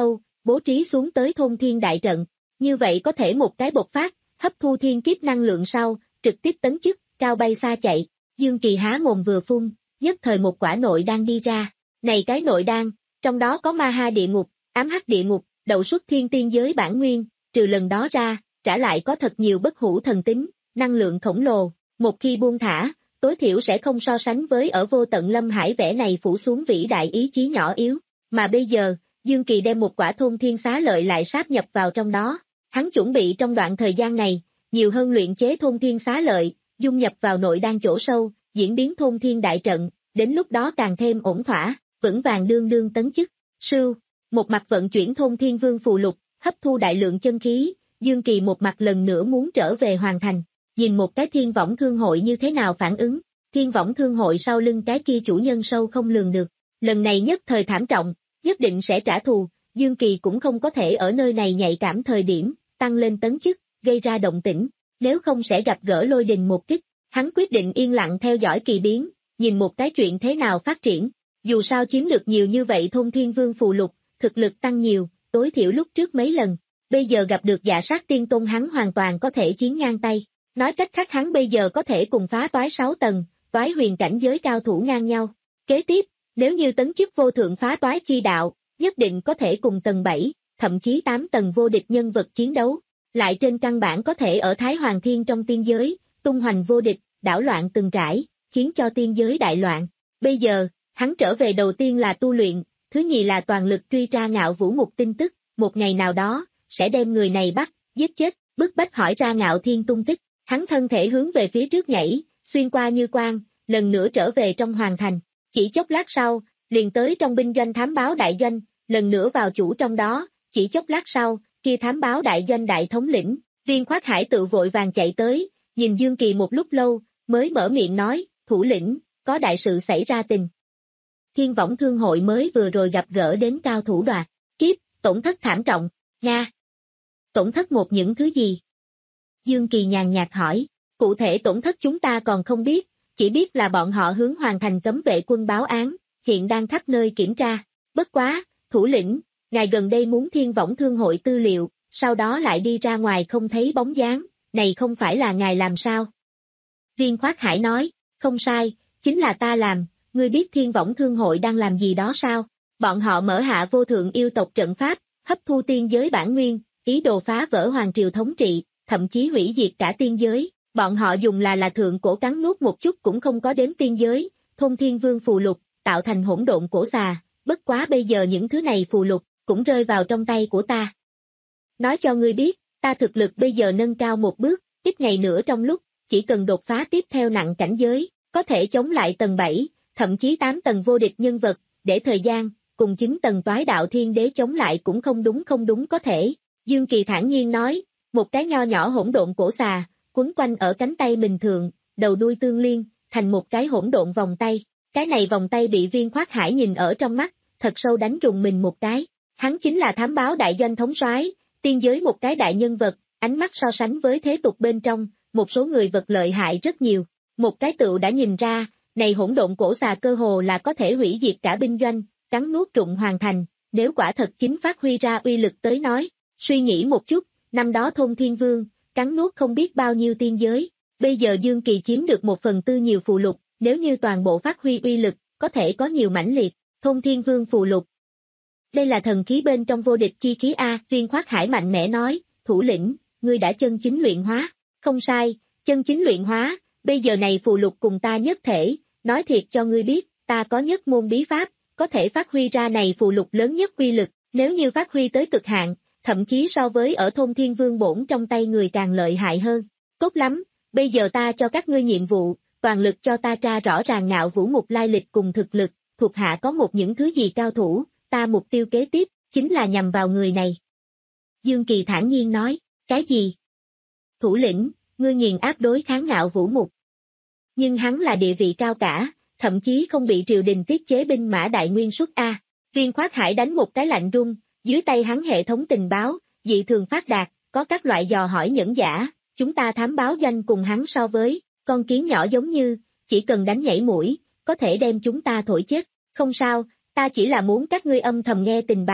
bố trí xuống tới thôn thiên đại trận. Như vậy có thể một cái bộc phát, hấp thu thiên kiếp năng lượng sau, trực tiếp tấn chức, cao bay xa chạy. Dương Kỳ há mồm vừa phun, nhất thời một quả nội đan đi ra. Này cái nội đan, trong đó có ma ha địa ngục, ám hắc địa ngục, đậu xuất thiên tiên giới bản nguyên, trừ lần đó ra, trả lại có thật nhiều bất hủ thần tính, năng lượng khổng lồ, một khi buông thả, tối thiểu sẽ không so sánh với ở vô tận lâm hải vẻ này phủ xuống vĩ đại ý chí nhỏ yếu. Mà bây giờ, Dương Kỳ đem một quả thôn thiên xá lợi lại sáp nhập vào trong đó. Hắn chuẩn bị trong đoạn thời gian này, nhiều hơn luyện chế thôn thiên xá lợi, dung nhập vào nội đan chỗ sâu, diễn biến thôn thiên đại trận, đến lúc đó càng thêm ổn thỏa, vững vàng đương đương tấn chức. Sưu, một mặt vận chuyển thôn thiên vương phù lục, hấp thu đại lượng chân khí, Dương Kỳ một mặt lần nữa muốn trở về hoàn thành, nhìn một cái thiên võng thương hội như thế nào phản ứng. Thiên võng thương hội sau lưng cái kia chủ nhân sâu không lường được, lần này nhất thời thảm trọng, nhất định sẽ trả thù. Dương Kỳ cũng không có thể ở nơi này nhạy cảm thời điểm, tăng lên tấn chức, gây ra động tĩnh, nếu không sẽ gặp gỡ lôi đình một kích. Hắn quyết định yên lặng theo dõi kỳ biến, nhìn một cái chuyện thế nào phát triển. Dù sao chiếm được nhiều như vậy thôn thiên vương phù lục, thực lực tăng nhiều, tối thiểu lúc trước mấy lần. Bây giờ gặp được Dạ Sát Tiên Tôn hắn hoàn toàn có thể chiến ngang tay. Nói cách khác hắn bây giờ có thể cùng phá toái sáu tầng, toái huyền cảnh giới cao thủ ngang nhau. Kế tiếp, nếu như tấn chức vô thượng phá toái chi đạo, nhất định có thể cùng tầng bảy, thậm chí tám tầng vô địch nhân vật chiến đấu. Lại trên căn bản có thể ở Thái Hoàng Thiên trong tiên giới, tung hoành vô địch, đảo loạn từng trải, khiến cho tiên giới đại loạn. Bây giờ, hắn trở về đầu tiên là tu luyện, thứ nhì là toàn lực truy tra Ngạo Vũ Mục tin tức, một ngày nào đó, sẽ đem người này bắt, giết chết, bức bách hỏi ra Ngạo Thiên tung tích. Hắn thân thể hướng về phía trước nhảy, xuyên qua như quang, lần nữa trở về trong hoàng thành. Chỉ chốc lát sau, liền tới trong binh doanh thám báo đại doanh, lần nữa vào chủ trong đó, chỉ chốc lát sau, kia thám báo đại doanh đại thống lĩnh, Viên Khoát Hải tự vội vàng chạy tới, nhìn Dương Kỳ một lúc lâu, mới mở miệng nói, thủ lĩnh, có đại sự xảy ra tình. Thiên Võng Thương hội mới vừa rồi gặp gỡ đến cao thủ đoạt kiếp, tổn thất thảm trọng, Nga. Tổn thất một những thứ gì? Dương Kỳ nhàn nhạt hỏi, cụ thể tổn thất chúng ta còn không biết, chỉ biết là bọn họ hướng hoàn thành cấm vệ quân báo án, hiện đang khắp nơi kiểm tra. Bất quá, thủ lĩnh, ngài gần đây muốn Thiên Võng Thương hội tư liệu, sau đó lại đi ra ngoài không thấy bóng dáng, này không phải là ngài làm sao? Viên Khoát Hải nói, không sai, chính là ta làm, ngươi biết Thiên Võng Thương hội đang làm gì đó sao? Bọn họ mở hạ vô thượng yêu tộc trận pháp, hấp thu tiên giới bản nguyên, ý đồ phá vỡ hoàng triều thống trị, thậm chí hủy diệt cả tiên giới. Bọn họ dùng là là thượng cổ cắn nuốt một chút cũng không có đến tiên giới, thôn thiên vương phù lục, tạo thành hỗn độn cổ xà, bất quá bây giờ những thứ này phù lục, cũng rơi vào trong tay của ta. Nói cho ngươi biết, ta thực lực bây giờ nâng cao một bước, ít ngày nữa trong lúc, chỉ cần đột phá tiếp theo nặng cảnh giới, có thể chống lại tầng bảy, thậm chí tám tầng vô địch nhân vật, để thời gian, cùng chín tầng toái đạo thiên đế chống lại cũng không đúng không đúng có thể. Dương Kỳ thản nhiên nói, một cái nho nhỏ hỗn độn cổ xà, quấn quanh ở cánh tay mình thường, đầu đuôi tương liên, thành một cái hỗn độn vòng tay. Cái này vòng tay bị Viên Khoát Hải nhìn ở trong mắt, thật sâu đánh rùng mình một cái. Hắn chính là thám báo đại doanh thống soái, tiên giới một cái đại nhân vật, ánh mắt so sánh với thế tục bên trong, một số người vật lợi hại rất nhiều. Một cái tựu đã nhìn ra, này hỗn độn cổ xà cơ hồ là có thể hủy diệt cả binh doanh, cắn nuốt trụng hoàn thành, nếu quả thật chính phát huy ra uy lực tới nói. Suy nghĩ một chút, năm đó thôn thiên vương, cắn nuốt không biết bao nhiêu tiên giới, bây giờ Dương Kỳ chiếm được một phần tư nhiều phù lục, nếu như toàn bộ phát huy uy lực, có thể có nhiều mãnh liệt, thôn thiên vương phù lục. Đây là thần khí bên trong vô địch chi khí A, Viên Khoát Hải mạnh mẽ nói, thủ lĩnh, ngươi đã chân chính luyện hóa, không sai, chân chính luyện hóa, bây giờ này phù lục cùng ta nhất thể, nói thiệt cho ngươi biết, ta có nhất môn bí pháp, có thể phát huy ra này phù lục lớn nhất uy lực, nếu như phát huy tới cực hạn, thậm chí so với ở thôn thiên vương bổn trong tay người càng lợi hại hơn. Tốt lắm, bây giờ ta cho các ngươi nhiệm vụ, toàn lực cho ta tra rõ ràng Ngạo Vũ Mục lai lịch cùng thực lực, thuộc hạ có một những thứ gì cao thủ, ta mục tiêu kế tiếp, chính là nhằm vào người này. Dương Kỳ thản nhiên nói, cái gì? Thủ lĩnh, ngươi nghiền áp đối kháng Ngạo Vũ Mục. Nhưng hắn là địa vị cao cả, thậm chí không bị triều đình tiết chế binh mã đại nguyên xuất A. Viên Khoát Hải đánh một cái lạnh run, dưới tay hắn hệ thống tình báo, dị thường phát đạt, có các loại dò hỏi nhẫn giả, chúng ta thám báo doanh cùng hắn so với, con kiến nhỏ giống như, chỉ cần đánh nhảy mũi, có thể đem chúng ta thổi chết, không sao, ta chỉ là muốn các ngươi âm thầm nghe tình báo,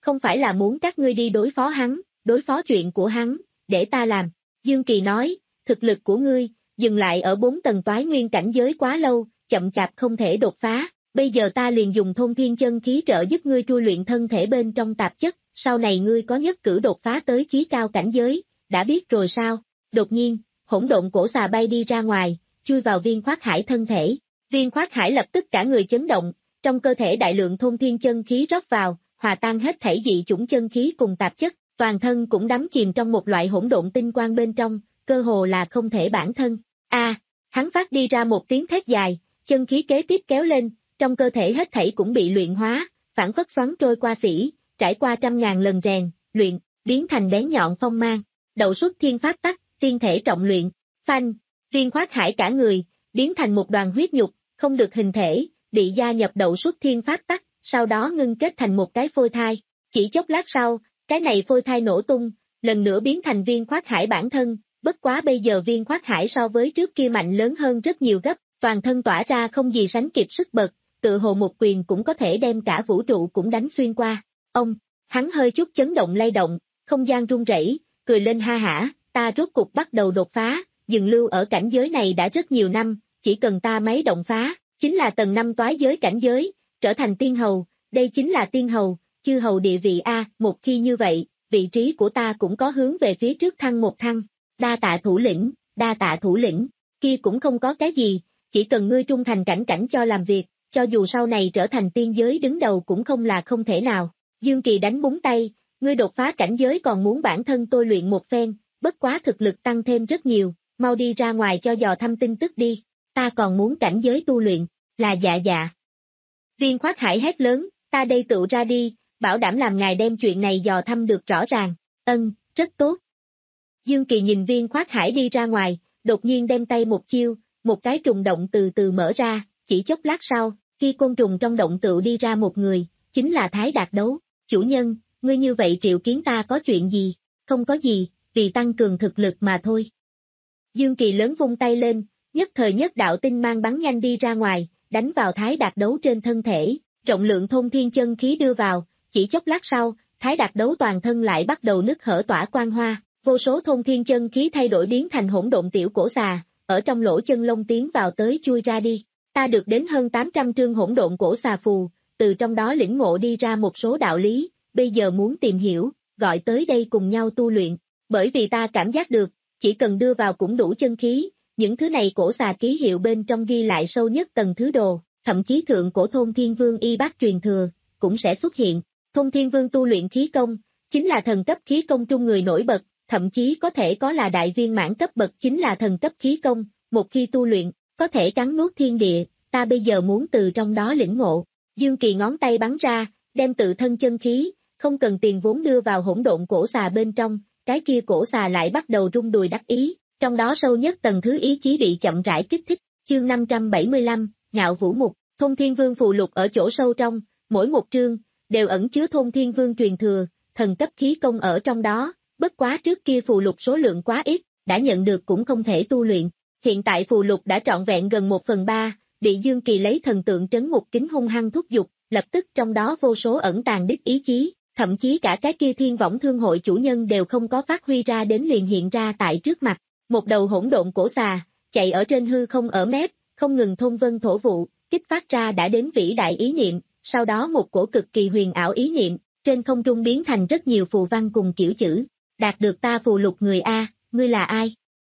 không phải là muốn các ngươi đi đối phó hắn, đối phó chuyện của hắn, để ta làm. Dương Kỳ nói, thực lực của ngươi, dừng lại ở bốn tầng toái nguyên cảnh giới quá lâu, chậm chạp không thể đột phá, bây giờ ta liền dùng thôn thiên chân khí trợ giúp ngươi trui luyện thân thể bên trong tạp chất, sau này ngươi có nhất cử đột phá tới chí cao cảnh giới, đã biết rồi sao? Đột nhiên, hỗn độn cổ xà bay đi ra ngoài, chui vào Viên Khoác Hải thân thể. Viên Khoác Hải lập tức cả người chấn động, trong cơ thể đại lượng thôn thiên chân khí rót vào, hòa tan hết thảy dị chủng chân khí cùng tạp chất, toàn thân cũng đắm chìm trong một loại hỗn độn tinh quang bên trong, cơ hồ là không thể bản thân. A, hắn phát đi ra một tiếng thét dài, chân khí kế tiếp kéo lên, trong cơ thể hết thảy cũng bị luyện hóa, phản phất xoắn trôi qua sĩ, trải qua trăm ngàn lần rèn, luyện, biến thành bén nhọn phong mang. Đậu xuất thiên pháp tắc, tiên thể trọng luyện, phanh, Viên Khoác Hải cả người, biến thành một đoàn huyết nhục, không được hình thể, bị gia nhập đậu xuất thiên pháp tắc, sau đó ngưng kết thành một cái phôi thai. Chỉ chốc lát sau, cái này phôi thai nổ tung, lần nữa biến thành Viên Khoác Hải bản thân, bất quá bây giờ Viên Khoác Hải so với trước kia mạnh lớn hơn rất nhiều gấp, toàn thân tỏa ra không gì sánh kịp sức bật, tự hồ một quyền cũng có thể đem cả vũ trụ cũng đánh xuyên qua. Ông, hắn hơi chút chấn động lay động, không gian rung rẩy, cười lên ha hả, ta rốt cục bắt đầu đột phá, dừng lưu ở cảnh giới này đã rất nhiều năm, chỉ cần ta mấy động phá, chính là tầng năm toái giới cảnh giới, trở thành tiên hầu, đây chính là tiên hầu, chư hầu địa vị A, một khi như vậy, vị trí của ta cũng có hướng về phía trước thăng một thăng, đa tạ thủ lĩnh, đa tạ thủ lĩnh, kia cũng không có cái gì, chỉ cần ngươi trung thành cảnh cảnh cho làm việc, cho dù sau này trở thành tiên giới đứng đầu cũng không là không thể nào. Dương Kỳ đánh búng tay, ngươi đột phá cảnh giới còn muốn bản thân tôi luyện một phen, bất quá thực lực tăng thêm rất nhiều, mau đi ra ngoài cho dò thăm tin tức đi, ta còn muốn cảnh giới tu luyện, là dạ dạ. Viên Khoác Hải hét lớn, ta đây tự ra đi, bảo đảm làm ngài đem chuyện này dò thăm được rõ ràng, ân, rất tốt. Dương Kỳ nhìn Viên Khoác Hải đi ra ngoài, đột nhiên đem tay một chiêu, một cái trùng động từ từ mở ra, chỉ chốc lát sau, khi côn trùng trong động tựu đi ra một người, chính là Thái Đạt Đấu, chủ nhân, ngươi như vậy triệu kiến ta có chuyện gì, không có gì, vì tăng cường thực lực mà thôi. Dương Kỳ lớn vung tay lên, nhất thời nhất đạo tinh mang bắn nhanh đi ra ngoài, đánh vào Thái Đạt Đấu trên thân thể, trọng lượng thôn thiên chân khí đưa vào, chỉ chốc lát sau, Thái Đạt Đấu toàn thân lại bắt đầu nứt hở tỏa quang hoa, vô số thôn thiên chân khí thay đổi biến thành hỗn độn tiểu cổ xà, ở trong lỗ chân lông tiến vào tới chui ra đi. Ta được đến hơn tám trăm trương hỗn độn cổ xà phù, từ trong đó lĩnh ngộ đi ra một số đạo lý, bây giờ muốn tìm hiểu, gọi tới đây cùng nhau tu luyện, bởi vì ta cảm giác được, chỉ cần đưa vào cũng đủ chân khí, những thứ này cổ xà ký hiệu bên trong ghi lại sâu nhất tầng thứ đồ, thậm chí thượng cổ Thôn Thiên Vương y bác truyền thừa, cũng sẽ xuất hiện. Thôn Thiên Vương tu luyện khí công, chính là thần cấp khí công trung người nổi bật, thậm chí có thể có là đại viên mãn cấp bậc chính là thần cấp khí công, một khi tu luyện, có thể cắn nuốt thiên địa, ta bây giờ muốn từ trong đó lĩnh ngộ. Dương Kỳ ngón tay bắn ra, đem tự thân chân khí, không cần tiền vốn đưa vào hỗn độn cổ xà bên trong, cái kia cổ xà lại bắt đầu rung đùi đắc ý, trong đó sâu nhất tầng thứ ý chí bị chậm rãi kích thích. Chương năm trăm bảy mươi lăm, Ngạo Vũ Mục, Thôn Thiên Vương phù lục ở chỗ sâu trong, mỗi một chương, đều ẩn chứa Thôn Thiên Vương truyền thừa, thần cấp khí công ở trong đó, bất quá trước kia phù lục số lượng quá ít, đã nhận được cũng không thể tu luyện, hiện tại phù lục đã trọn vẹn gần một phần ba, bị Dương Kỳ lấy thần tượng trấn ngục kính hung hăng thúc giục, lập tức trong đó vô số ẩn tàng đích ý chí, thậm chí cả cái kia thiên võng thương hội chủ nhân đều không có phát huy ra đến liền hiện ra tại trước mặt, một đầu hỗn độn cổ xà, chạy ở trên hư không ở mép, không ngừng thôn vân thổ vụ, kích phát ra đã đến vĩ đại ý niệm, sau đó một cổ cực kỳ huyền ảo ý niệm, trên không trung biến thành rất nhiều phù văn cùng kiểu chữ, đạt được ta phù lục người A, ngươi là ai?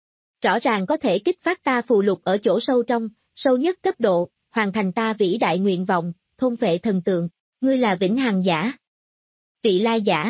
Rõ ràng có thể kích phát ta phù lục ở chỗ sâu trong, sâu nhất cấp độ, hoàn thành ta vĩ đại nguyện vọng, thôn phệ thần tượng, ngươi là vĩnh hằng giả, vị lai giả,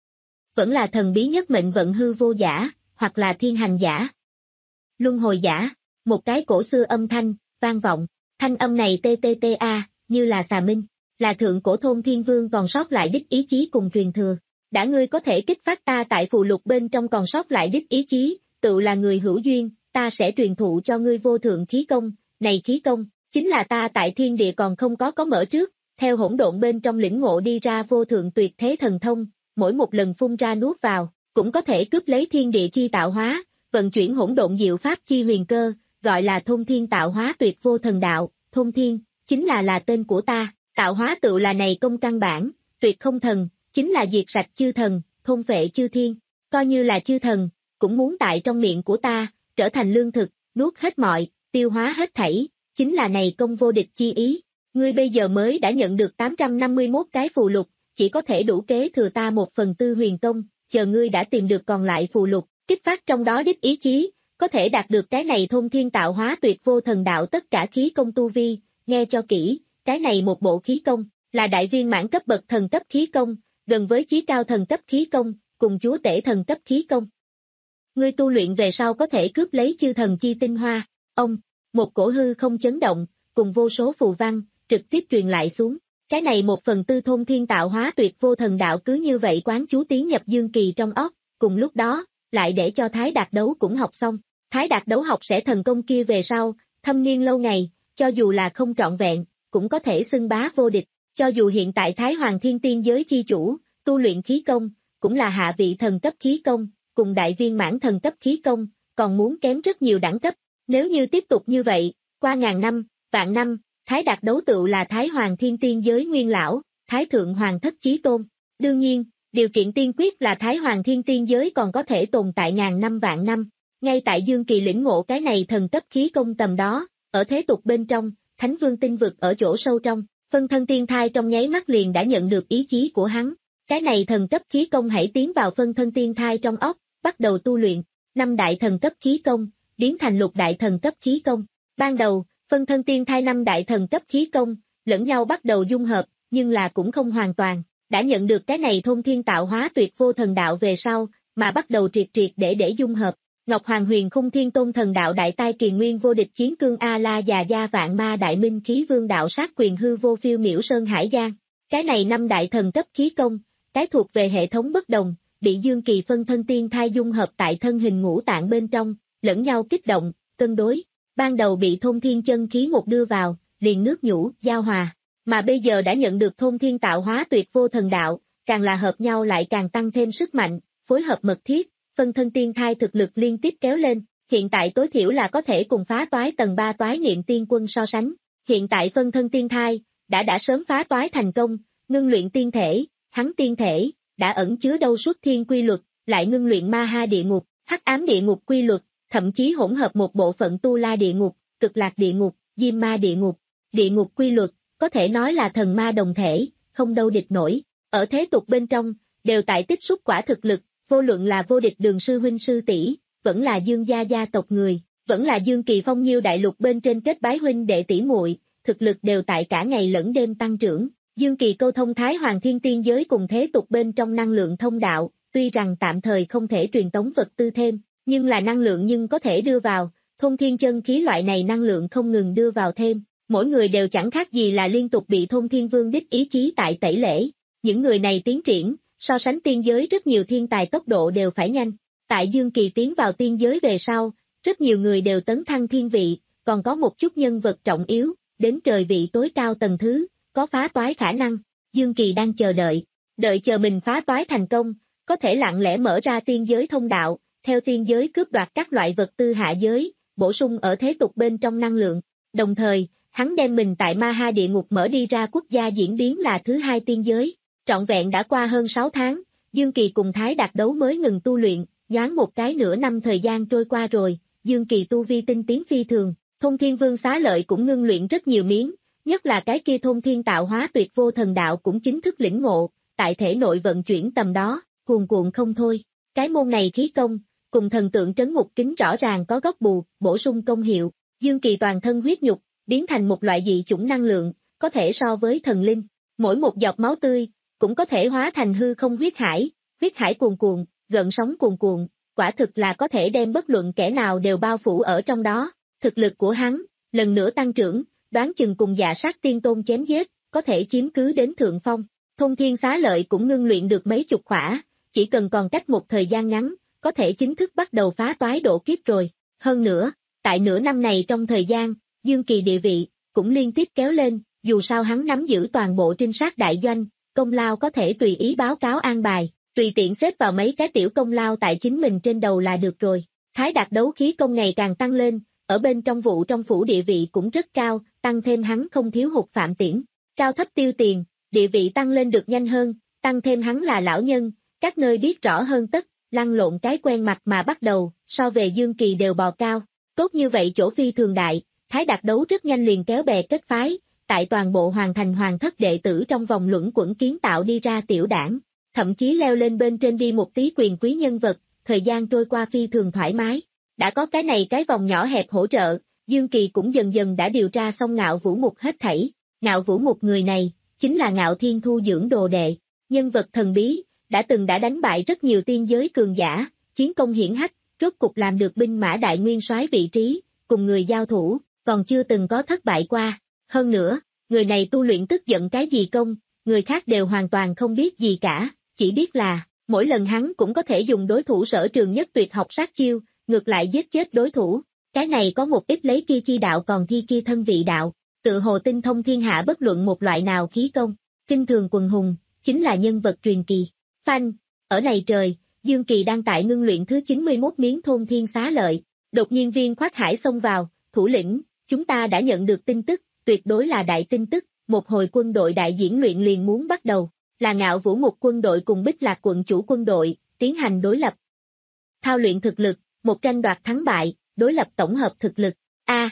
vẫn là thần bí nhất mệnh vận hư vô giả, hoặc là thiên hành giả, luân hồi giả, một cái cổ xưa âm thanh, vang vọng, thanh âm này tê tê tê a, như là xà minh, là thượng cổ Thôn Thiên Vương còn sót lại đích ý chí cùng truyền thừa, đã ngươi có thể kích phát ta tại phù lục bên trong còn sót lại đích ý chí, tự là người hữu duyên, ta sẽ truyền thụ cho ngươi vô thượng khí công, này khí công, chính là ta tại thiên địa còn không có có mở trước, theo hỗn độn bên trong lĩnh ngộ đi ra vô thượng tuyệt thế thần thông, mỗi một lần phun ra nuốt vào, cũng có thể cướp lấy thiên địa chi tạo hóa, vận chuyển hỗn độn diệu pháp chi huyền cơ, gọi là thôn thiên tạo hóa tuyệt vô thần đạo, thôn thiên, chính là là tên của ta, tạo hóa tự là này công căn bản, tuyệt không thần, chính là diệt sạch chư thần, thôn phệ chư thiên, coi như là chư thần, cũng muốn tại trong miệng của ta, trở thành lương thực, nuốt hết mọi, tiêu hóa hết thảy, chính là này công vô địch chi ý. Ngươi bây giờ mới đã nhận được tám trăm năm mươi mốt cái phù lục, chỉ có thể đủ kế thừa ta một phần tư huyền công, chờ ngươi đã tìm được còn lại phù lục, kích phát trong đó đích ý chí, có thể đạt được cái này thôn thiên tạo hóa tuyệt vô thần đạo tất cả khí công tu vi, nghe cho kỹ, cái này một bộ khí công, là đại viên mãn cấp bậc thần cấp khí công, gần với chí cao thần cấp khí công, cùng chúa tể thần cấp khí công. Ngươi tu luyện về sau có thể cướp lấy chư thần chi tinh hoa, ông, một cổ hư không chấn động, cùng vô số phù văn, trực tiếp truyền lại xuống. Cái này một phần tư thôn thiên tạo hóa tuyệt vô thần đạo cứ như vậy quán chú tiến nhập Dương Kỳ trong óc, cùng lúc đó, lại để cho Thái Đạt Đấu cũng học xong. Thái Đạt Đấu học sẽ thần công kia về sau, thâm niên lâu ngày, cho dù là không trọn vẹn, cũng có thể xưng bá vô địch, cho dù hiện tại Thái Hoàng Thiên Tiên giới chi chủ, tu luyện khí công, cũng là hạ vị thần cấp khí công, cùng đại viên mãn thần cấp khí công, còn muốn kém rất nhiều đẳng cấp. Nếu như tiếp tục như vậy, qua ngàn năm, vạn năm, Thái Đạt Đấu tựu là Thái Hoàng Thiên Tiên giới nguyên lão, Thái Thượng Hoàng Thất Chí Tôn. Đương nhiên, điều kiện tiên quyết là Thái Hoàng Thiên Tiên giới còn có thể tồn tại ngàn năm vạn năm. Ngay tại Dương Kỳ lĩnh ngộ cái này thần cấp khí công tầm đó, ở thế tục bên trong, Thánh Vương tinh vực ở chỗ sâu trong, phân thân tiên thai trong nháy mắt liền đã nhận được ý chí của hắn. Cái này thần cấp khí công hãy tiến vào phân thân tiên thai trong óc, bắt đầu tu luyện, năm đại thần cấp khí công, biến thành lục đại thần cấp khí công. Ban đầu, phân thân tiên thai năm đại thần cấp khí công, lẫn nhau bắt đầu dung hợp, nhưng là cũng không hoàn toàn, đã nhận được cái này thôn thiên tạo hóa tuyệt vô thần đạo về sau, mà bắt đầu triệt triệt để để dung hợp. Ngọc Hoàng Huyền Khung Thiên Tôn thần đạo đại tai kỳ nguyên vô địch chiến cương A La già gia vạn ma đại minh khí vương đạo sát quyền hư vô phiêu miểu sơn hải giang. Cái này năm đại thần cấp khí công, cái thuộc về hệ thống bất đồng, bị Dương Kỳ phân thân tiên thai dung hợp tại thân hình ngũ tạng bên trong, lẫn nhau kích động, cân đối. Ban đầu bị thôn thiên chân khí một đưa vào, liền nước nhũ, giao hòa, mà bây giờ đã nhận được thôn thiên tạo hóa tuyệt vô thần đạo, càng là hợp nhau lại càng tăng thêm sức mạnh, phối hợp mật thiết, phân thân tiên thai thực lực liên tiếp kéo lên, hiện tại tối thiểu là có thể cùng phá toái tầng ba toái niệm tiên quân so sánh. Hiện tại phân thân tiên thai, đã đã sớm phá toái thành công, ngưng luyện tiên thể, hắn tiên thể, đã ẩn chứa đâu suốt thiên quy luật, lại ngưng luyện ma ha địa ngục, hắc ám địa ngục quy luật, thậm chí hỗn hợp một bộ phận tu la địa ngục, cực lạc địa ngục, diêm ma địa ngục, địa ngục quy luật, có thể nói là thần ma đồng thể, không đâu địch nổi. Ở thế tục bên trong, đều tại tích xúc quả thực lực, vô luận là vô địch Đường sư huynh sư tỷ, vẫn là Dương gia gia tộc người, vẫn là Dương Kỳ phong nhiêu đại lục bên trên kết bái huynh đệ tỷ muội, thực lực đều tại cả ngày lẫn đêm tăng trưởng. Dương Kỳ câu thông Thái Hoàng Thiên Tiên giới cùng thế tục bên trong năng lượng thông đạo, tuy rằng tạm thời không thể truyền tống vật tư thêm, nhưng là năng lượng nhưng có thể đưa vào, thôn thiên chân khí loại này năng lượng không ngừng đưa vào thêm, mỗi người đều chẳng khác gì là liên tục bị thôn thiên vương đích ý chí tại tẩy lễ. Những người này tiến triển, so sánh tiên giới rất nhiều thiên tài tốc độ đều phải nhanh. Tại Dương Kỳ tiến vào tiên giới về sau, rất nhiều người đều tấn thăng thiên vị, còn có một chút nhân vật trọng yếu, đến trời vị tối cao tầng thứ, có phá toái khả năng. Dương Kỳ đang chờ đợi, đợi chờ mình phá toái thành công, có thể lặng lẽ mở ra tiên giới thông đạo, theo tiên giới cướp đoạt các loại vật tư hạ giới, bổ sung ở thế tục bên trong năng lượng. Đồng thời, hắn đem mình tại ma ha địa ngục mở đi ra quốc gia diễn biến là thứ hai tiên giới. Trọn vẹn đã qua hơn sáu tháng, Dương Kỳ cùng Thái Đạt Đấu mới ngừng tu luyện, nhoáng một cái nửa năm thời gian trôi qua rồi, Dương Kỳ tu vi tinh tiến phi thường, Thôn Thiên Vương Xá Lợi cũng ngưng luyện rất nhiều miếng, nhất là cái kia thôn thiên tạo hóa tuyệt vô thần đạo cũng chính thức lĩnh ngộ, tại thể nội vận chuyển tầm đó, cuồn cuộn không thôi. Cái môn này khí công, cùng thần tượng trấn ngục kính rõ ràng có góc bù, bổ sung công hiệu, Dương Kỳ toàn thân huyết nhục, biến thành một loại dị chủng năng lượng, có thể so với thần linh, mỗi một giọt máu tươi, cũng có thể hóa thành hư không huyết hải, huyết hải cuồn cuộn, gợn sóng cuồn cuộn, quả thực là có thể đem bất luận kẻ nào đều bao phủ ở trong đó. Thực lực của hắn, lần nữa tăng trưởng, đoán chừng cùng Dạ Sát Tiên Tôn chém giết, có thể chiếm cứ đến thượng phong. Thôn Thiên Xá Lợi cũng ngưng luyện được mấy chục khỏa, chỉ cần còn cách một thời gian ngắn, có thể chính thức bắt đầu phá toái độ kiếp rồi. Hơn nữa, tại nửa năm này trong thời gian, Dương Kỳ địa vị, cũng liên tiếp kéo lên, dù sao hắn nắm giữ toàn bộ trinh sát đại doanh, công lao có thể tùy ý báo cáo an bài, tùy tiện xếp vào mấy cái tiểu công lao tại chính mình trên đầu là được rồi. Thái Đạt Đấu khí công ngày càng tăng lên, ở bên trong vụ trong phủ địa vị cũng rất cao, tăng thêm hắn không thiếu hụt Phạm Tiễn. Cao thấp tiêu tiền, địa vị tăng lên được nhanh hơn, tăng thêm hắn là lão nhân, các nơi biết rõ hơn tất, lăn lộn cái quen mặt mà bắt đầu, so về Dương Kỳ đều bò cao. Tốt như vậy chỗ phi thường đại, Thái Đạt Đấu rất nhanh liền kéo bè kết phái, tại toàn bộ hoàng thành hoàng thất đệ tử trong vòng luẩn quẩn kiến tạo đi ra tiểu đảng, thậm chí leo lên bên trên đi một tí quyền quý nhân vật, thời gian trôi qua phi thường thoải mái. Đã có cái này cái vòng nhỏ hẹp hỗ trợ, Dương Kỳ cũng dần dần đã điều tra xong Ngạo Vũ Mục hết thảy. Ngạo Vũ Mục người này, chính là Ngạo Thiên thu dưỡng đồ đệ, nhân vật thần bí, đã từng đã đánh bại rất nhiều tiên giới cường giả, chiến công hiển hách, rốt cục làm được binh mã đại nguyên soái vị trí, cùng người giao thủ, còn chưa từng có thất bại qua. Hơn nữa, người này tu luyện tức giận cái gì công, người khác đều hoàn toàn không biết gì cả, chỉ biết là, mỗi lần hắn cũng có thể dùng đối thủ sở trường nhất tuyệt học sát chiêu, ngược lại giết chết đối thủ. Cái này có một ít lấy kia chi đạo còn thi kia thân vị đạo, tự hồ tinh thông thiên hạ bất luận một loại nào khí công, kinh thường quần hùng, chính là nhân vật truyền kỳ. Phanh, ở này trời, Dương Kỳ đang tại ngưng luyện thứ chín mươi mốt miếng thôn thiên xá lợi, đột nhiên Viên Khoát Hải xông vào, thủ lĩnh, chúng ta đã nhận được tin tức, tuyệt đối là đại tin tức, một hồi quân đội đại diễn luyện liền muốn bắt đầu, là Ngạo Vũ Mục quân đội cùng Bích Lạc quận chủ quân đội, tiến hành đối lập. Thao luyện thực lực, một tranh đoạt thắng bại, đối lập tổng hợp thực lực, a à,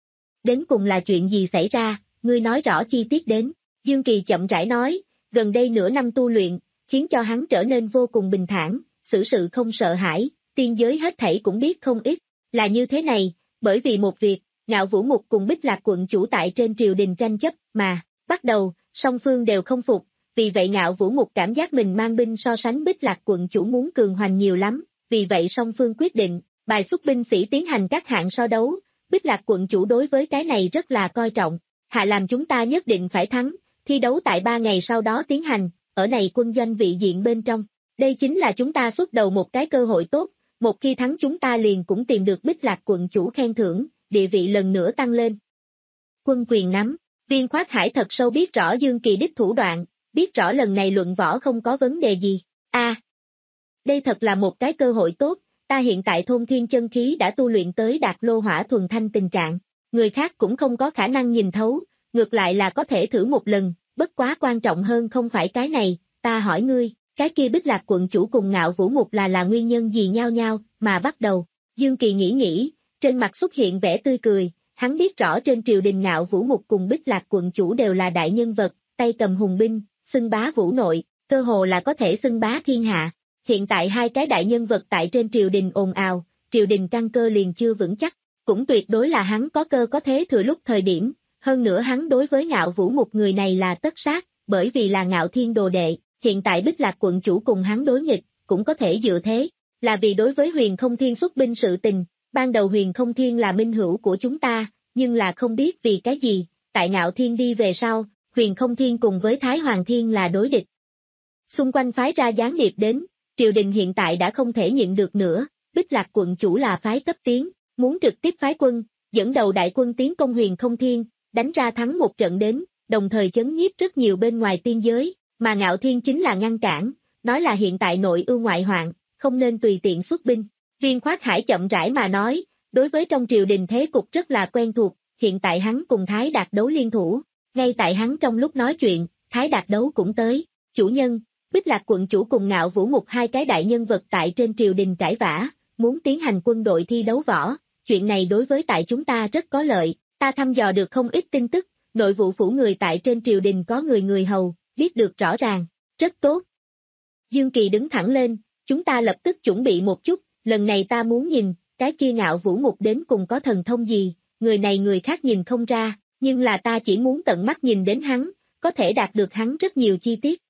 đến cùng là chuyện gì xảy ra, ngươi nói rõ chi tiết đến, Dương Kỳ chậm rãi nói, gần đây nửa năm tu luyện, khiến cho hắn trở nên vô cùng bình thản, xử sự không sợ hãi, tiên giới hết thảy cũng biết không ít, là như thế này, bởi vì một việc, Ngạo Vũ Mục cùng Bích Lạc quận chủ tại trên triều đình tranh chấp, mà, bắt đầu, song phương đều không phục, vì vậy Ngạo Vũ Mục cảm giác mình mang binh so sánh Bích Lạc quận chủ muốn cường hoành nhiều lắm, vì vậy song phương quyết định, bài xuất binh sĩ tiến hành các hạng so đấu, Bích Lạc quận chủ đối với cái này rất là coi trọng, hạ làm chúng ta nhất định phải thắng, thi đấu tại ba ngày sau đó tiến hành, ở này quân doanh vị diện bên trong, đây chính là chúng ta xuất đầu một cái cơ hội tốt, một khi thắng chúng ta liền cũng tìm được Bích Lạc quận chủ khen thưởng, địa vị lần nữa tăng lên. Quân quyền nắm, Viên Khoát Hải thật sâu biết rõ Dương Kỳ đích thủ đoạn, biết rõ lần này luận võ không có vấn đề gì, a à, đây thật là một cái cơ hội tốt, ta hiện tại thôn thiên chân khí đã tu luyện tới đạt lô hỏa thuần thanh tình trạng, người khác cũng không có khả năng nhìn thấu, ngược lại là có thể thử một lần, bất quá quan trọng hơn không phải cái này, ta hỏi ngươi, cái kia Bích Lạc quận chủ cùng Ngạo Vũ Mục là là nguyên nhân gì nhau nhau, mà bắt đầu, Dương Kỳ nghĩ nghĩ, trên mặt xuất hiện vẻ tươi cười, hắn biết rõ trên triều đình Ngạo Vũ Mục cùng Bích Lạc quận chủ đều là đại nhân vật, tay cầm hùng binh, xưng bá vũ nội, cơ hồ là có thể xưng bá thiên hạ. Hiện tại hai cái đại nhân vật tại trên triều đình ồn ào, triều đình căn cơ liền chưa vững chắc, cũng tuyệt đối là hắn có cơ có thế thừa lúc thời điểm, hơn nữa hắn đối với Ngạo Vũ Mục người này là tất sát, bởi vì là Ngạo Thiên đồ đệ, hiện tại Bích Lạc quận chủ cùng hắn đối nghịch, cũng có thể dựa thế, là vì đối với Huyền Không Thiên xuất binh sự tình, ban đầu Huyền Không Thiên là minh hữu của chúng ta, nhưng là không biết vì cái gì, tại Ngạo Thiên đi về sau, Huyền Không Thiên cùng với Thái Hoàng Thiên là đối địch. Xung quanh phái ra gián điệp đến, triều đình hiện tại đã không thể nhịn được nữa, Bích Lạc quận chủ là phái cấp tiến, muốn trực tiếp phái quân, dẫn đầu đại quân tiến công Huyền Không Thiên, đánh ra thắng một trận đến, đồng thời chấn nhiếp rất nhiều bên ngoài tiên giới, mà Ngạo Thiên chính là ngăn cản, nói là hiện tại nội ưu ngoại hoạn, không nên tùy tiện xuất binh. Viên Khoát Hải chậm rãi mà nói, đối với trong triều đình thế cục rất là quen thuộc, hiện tại hắn cùng Thái Đạt Đấu liên thủ, ngay tại hắn trong lúc nói chuyện, Thái Đạt Đấu cũng tới, chủ nhân, Bích Lạc quận chủ cùng Ngạo Vũ Mục hai cái đại nhân vật tại trên triều đình cãi vã, muốn tiến hành quân đội thi đấu võ, chuyện này đối với tại chúng ta rất có lợi, ta thăm dò được không ít tin tức, nội vụ phủ người tại trên triều đình có người người hầu, biết được rõ ràng, rất tốt. Dương Kỳ đứng thẳng lên, chúng ta lập tức chuẩn bị một chút, lần này ta muốn nhìn, cái kia Ngạo Vũ Mục đến cùng có thần thông gì, người này người khác nhìn không ra, nhưng là ta chỉ muốn tận mắt nhìn đến hắn, có thể đạt được hắn rất nhiều chi tiết.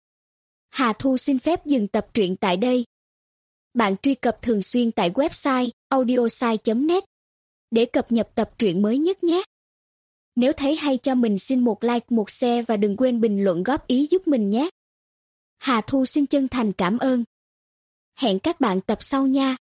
Hà Thu xin phép dừng tập truyện tại đây. Bạn truy cập thường xuyên tại website audiosai chấm net để cập nhật tập truyện mới nhất nhé. Nếu thấy hay cho mình xin một like, một share và đừng quên bình luận góp ý giúp mình nhé. Hà Thu xin chân thành cảm ơn. Hẹn các bạn tập sau nha.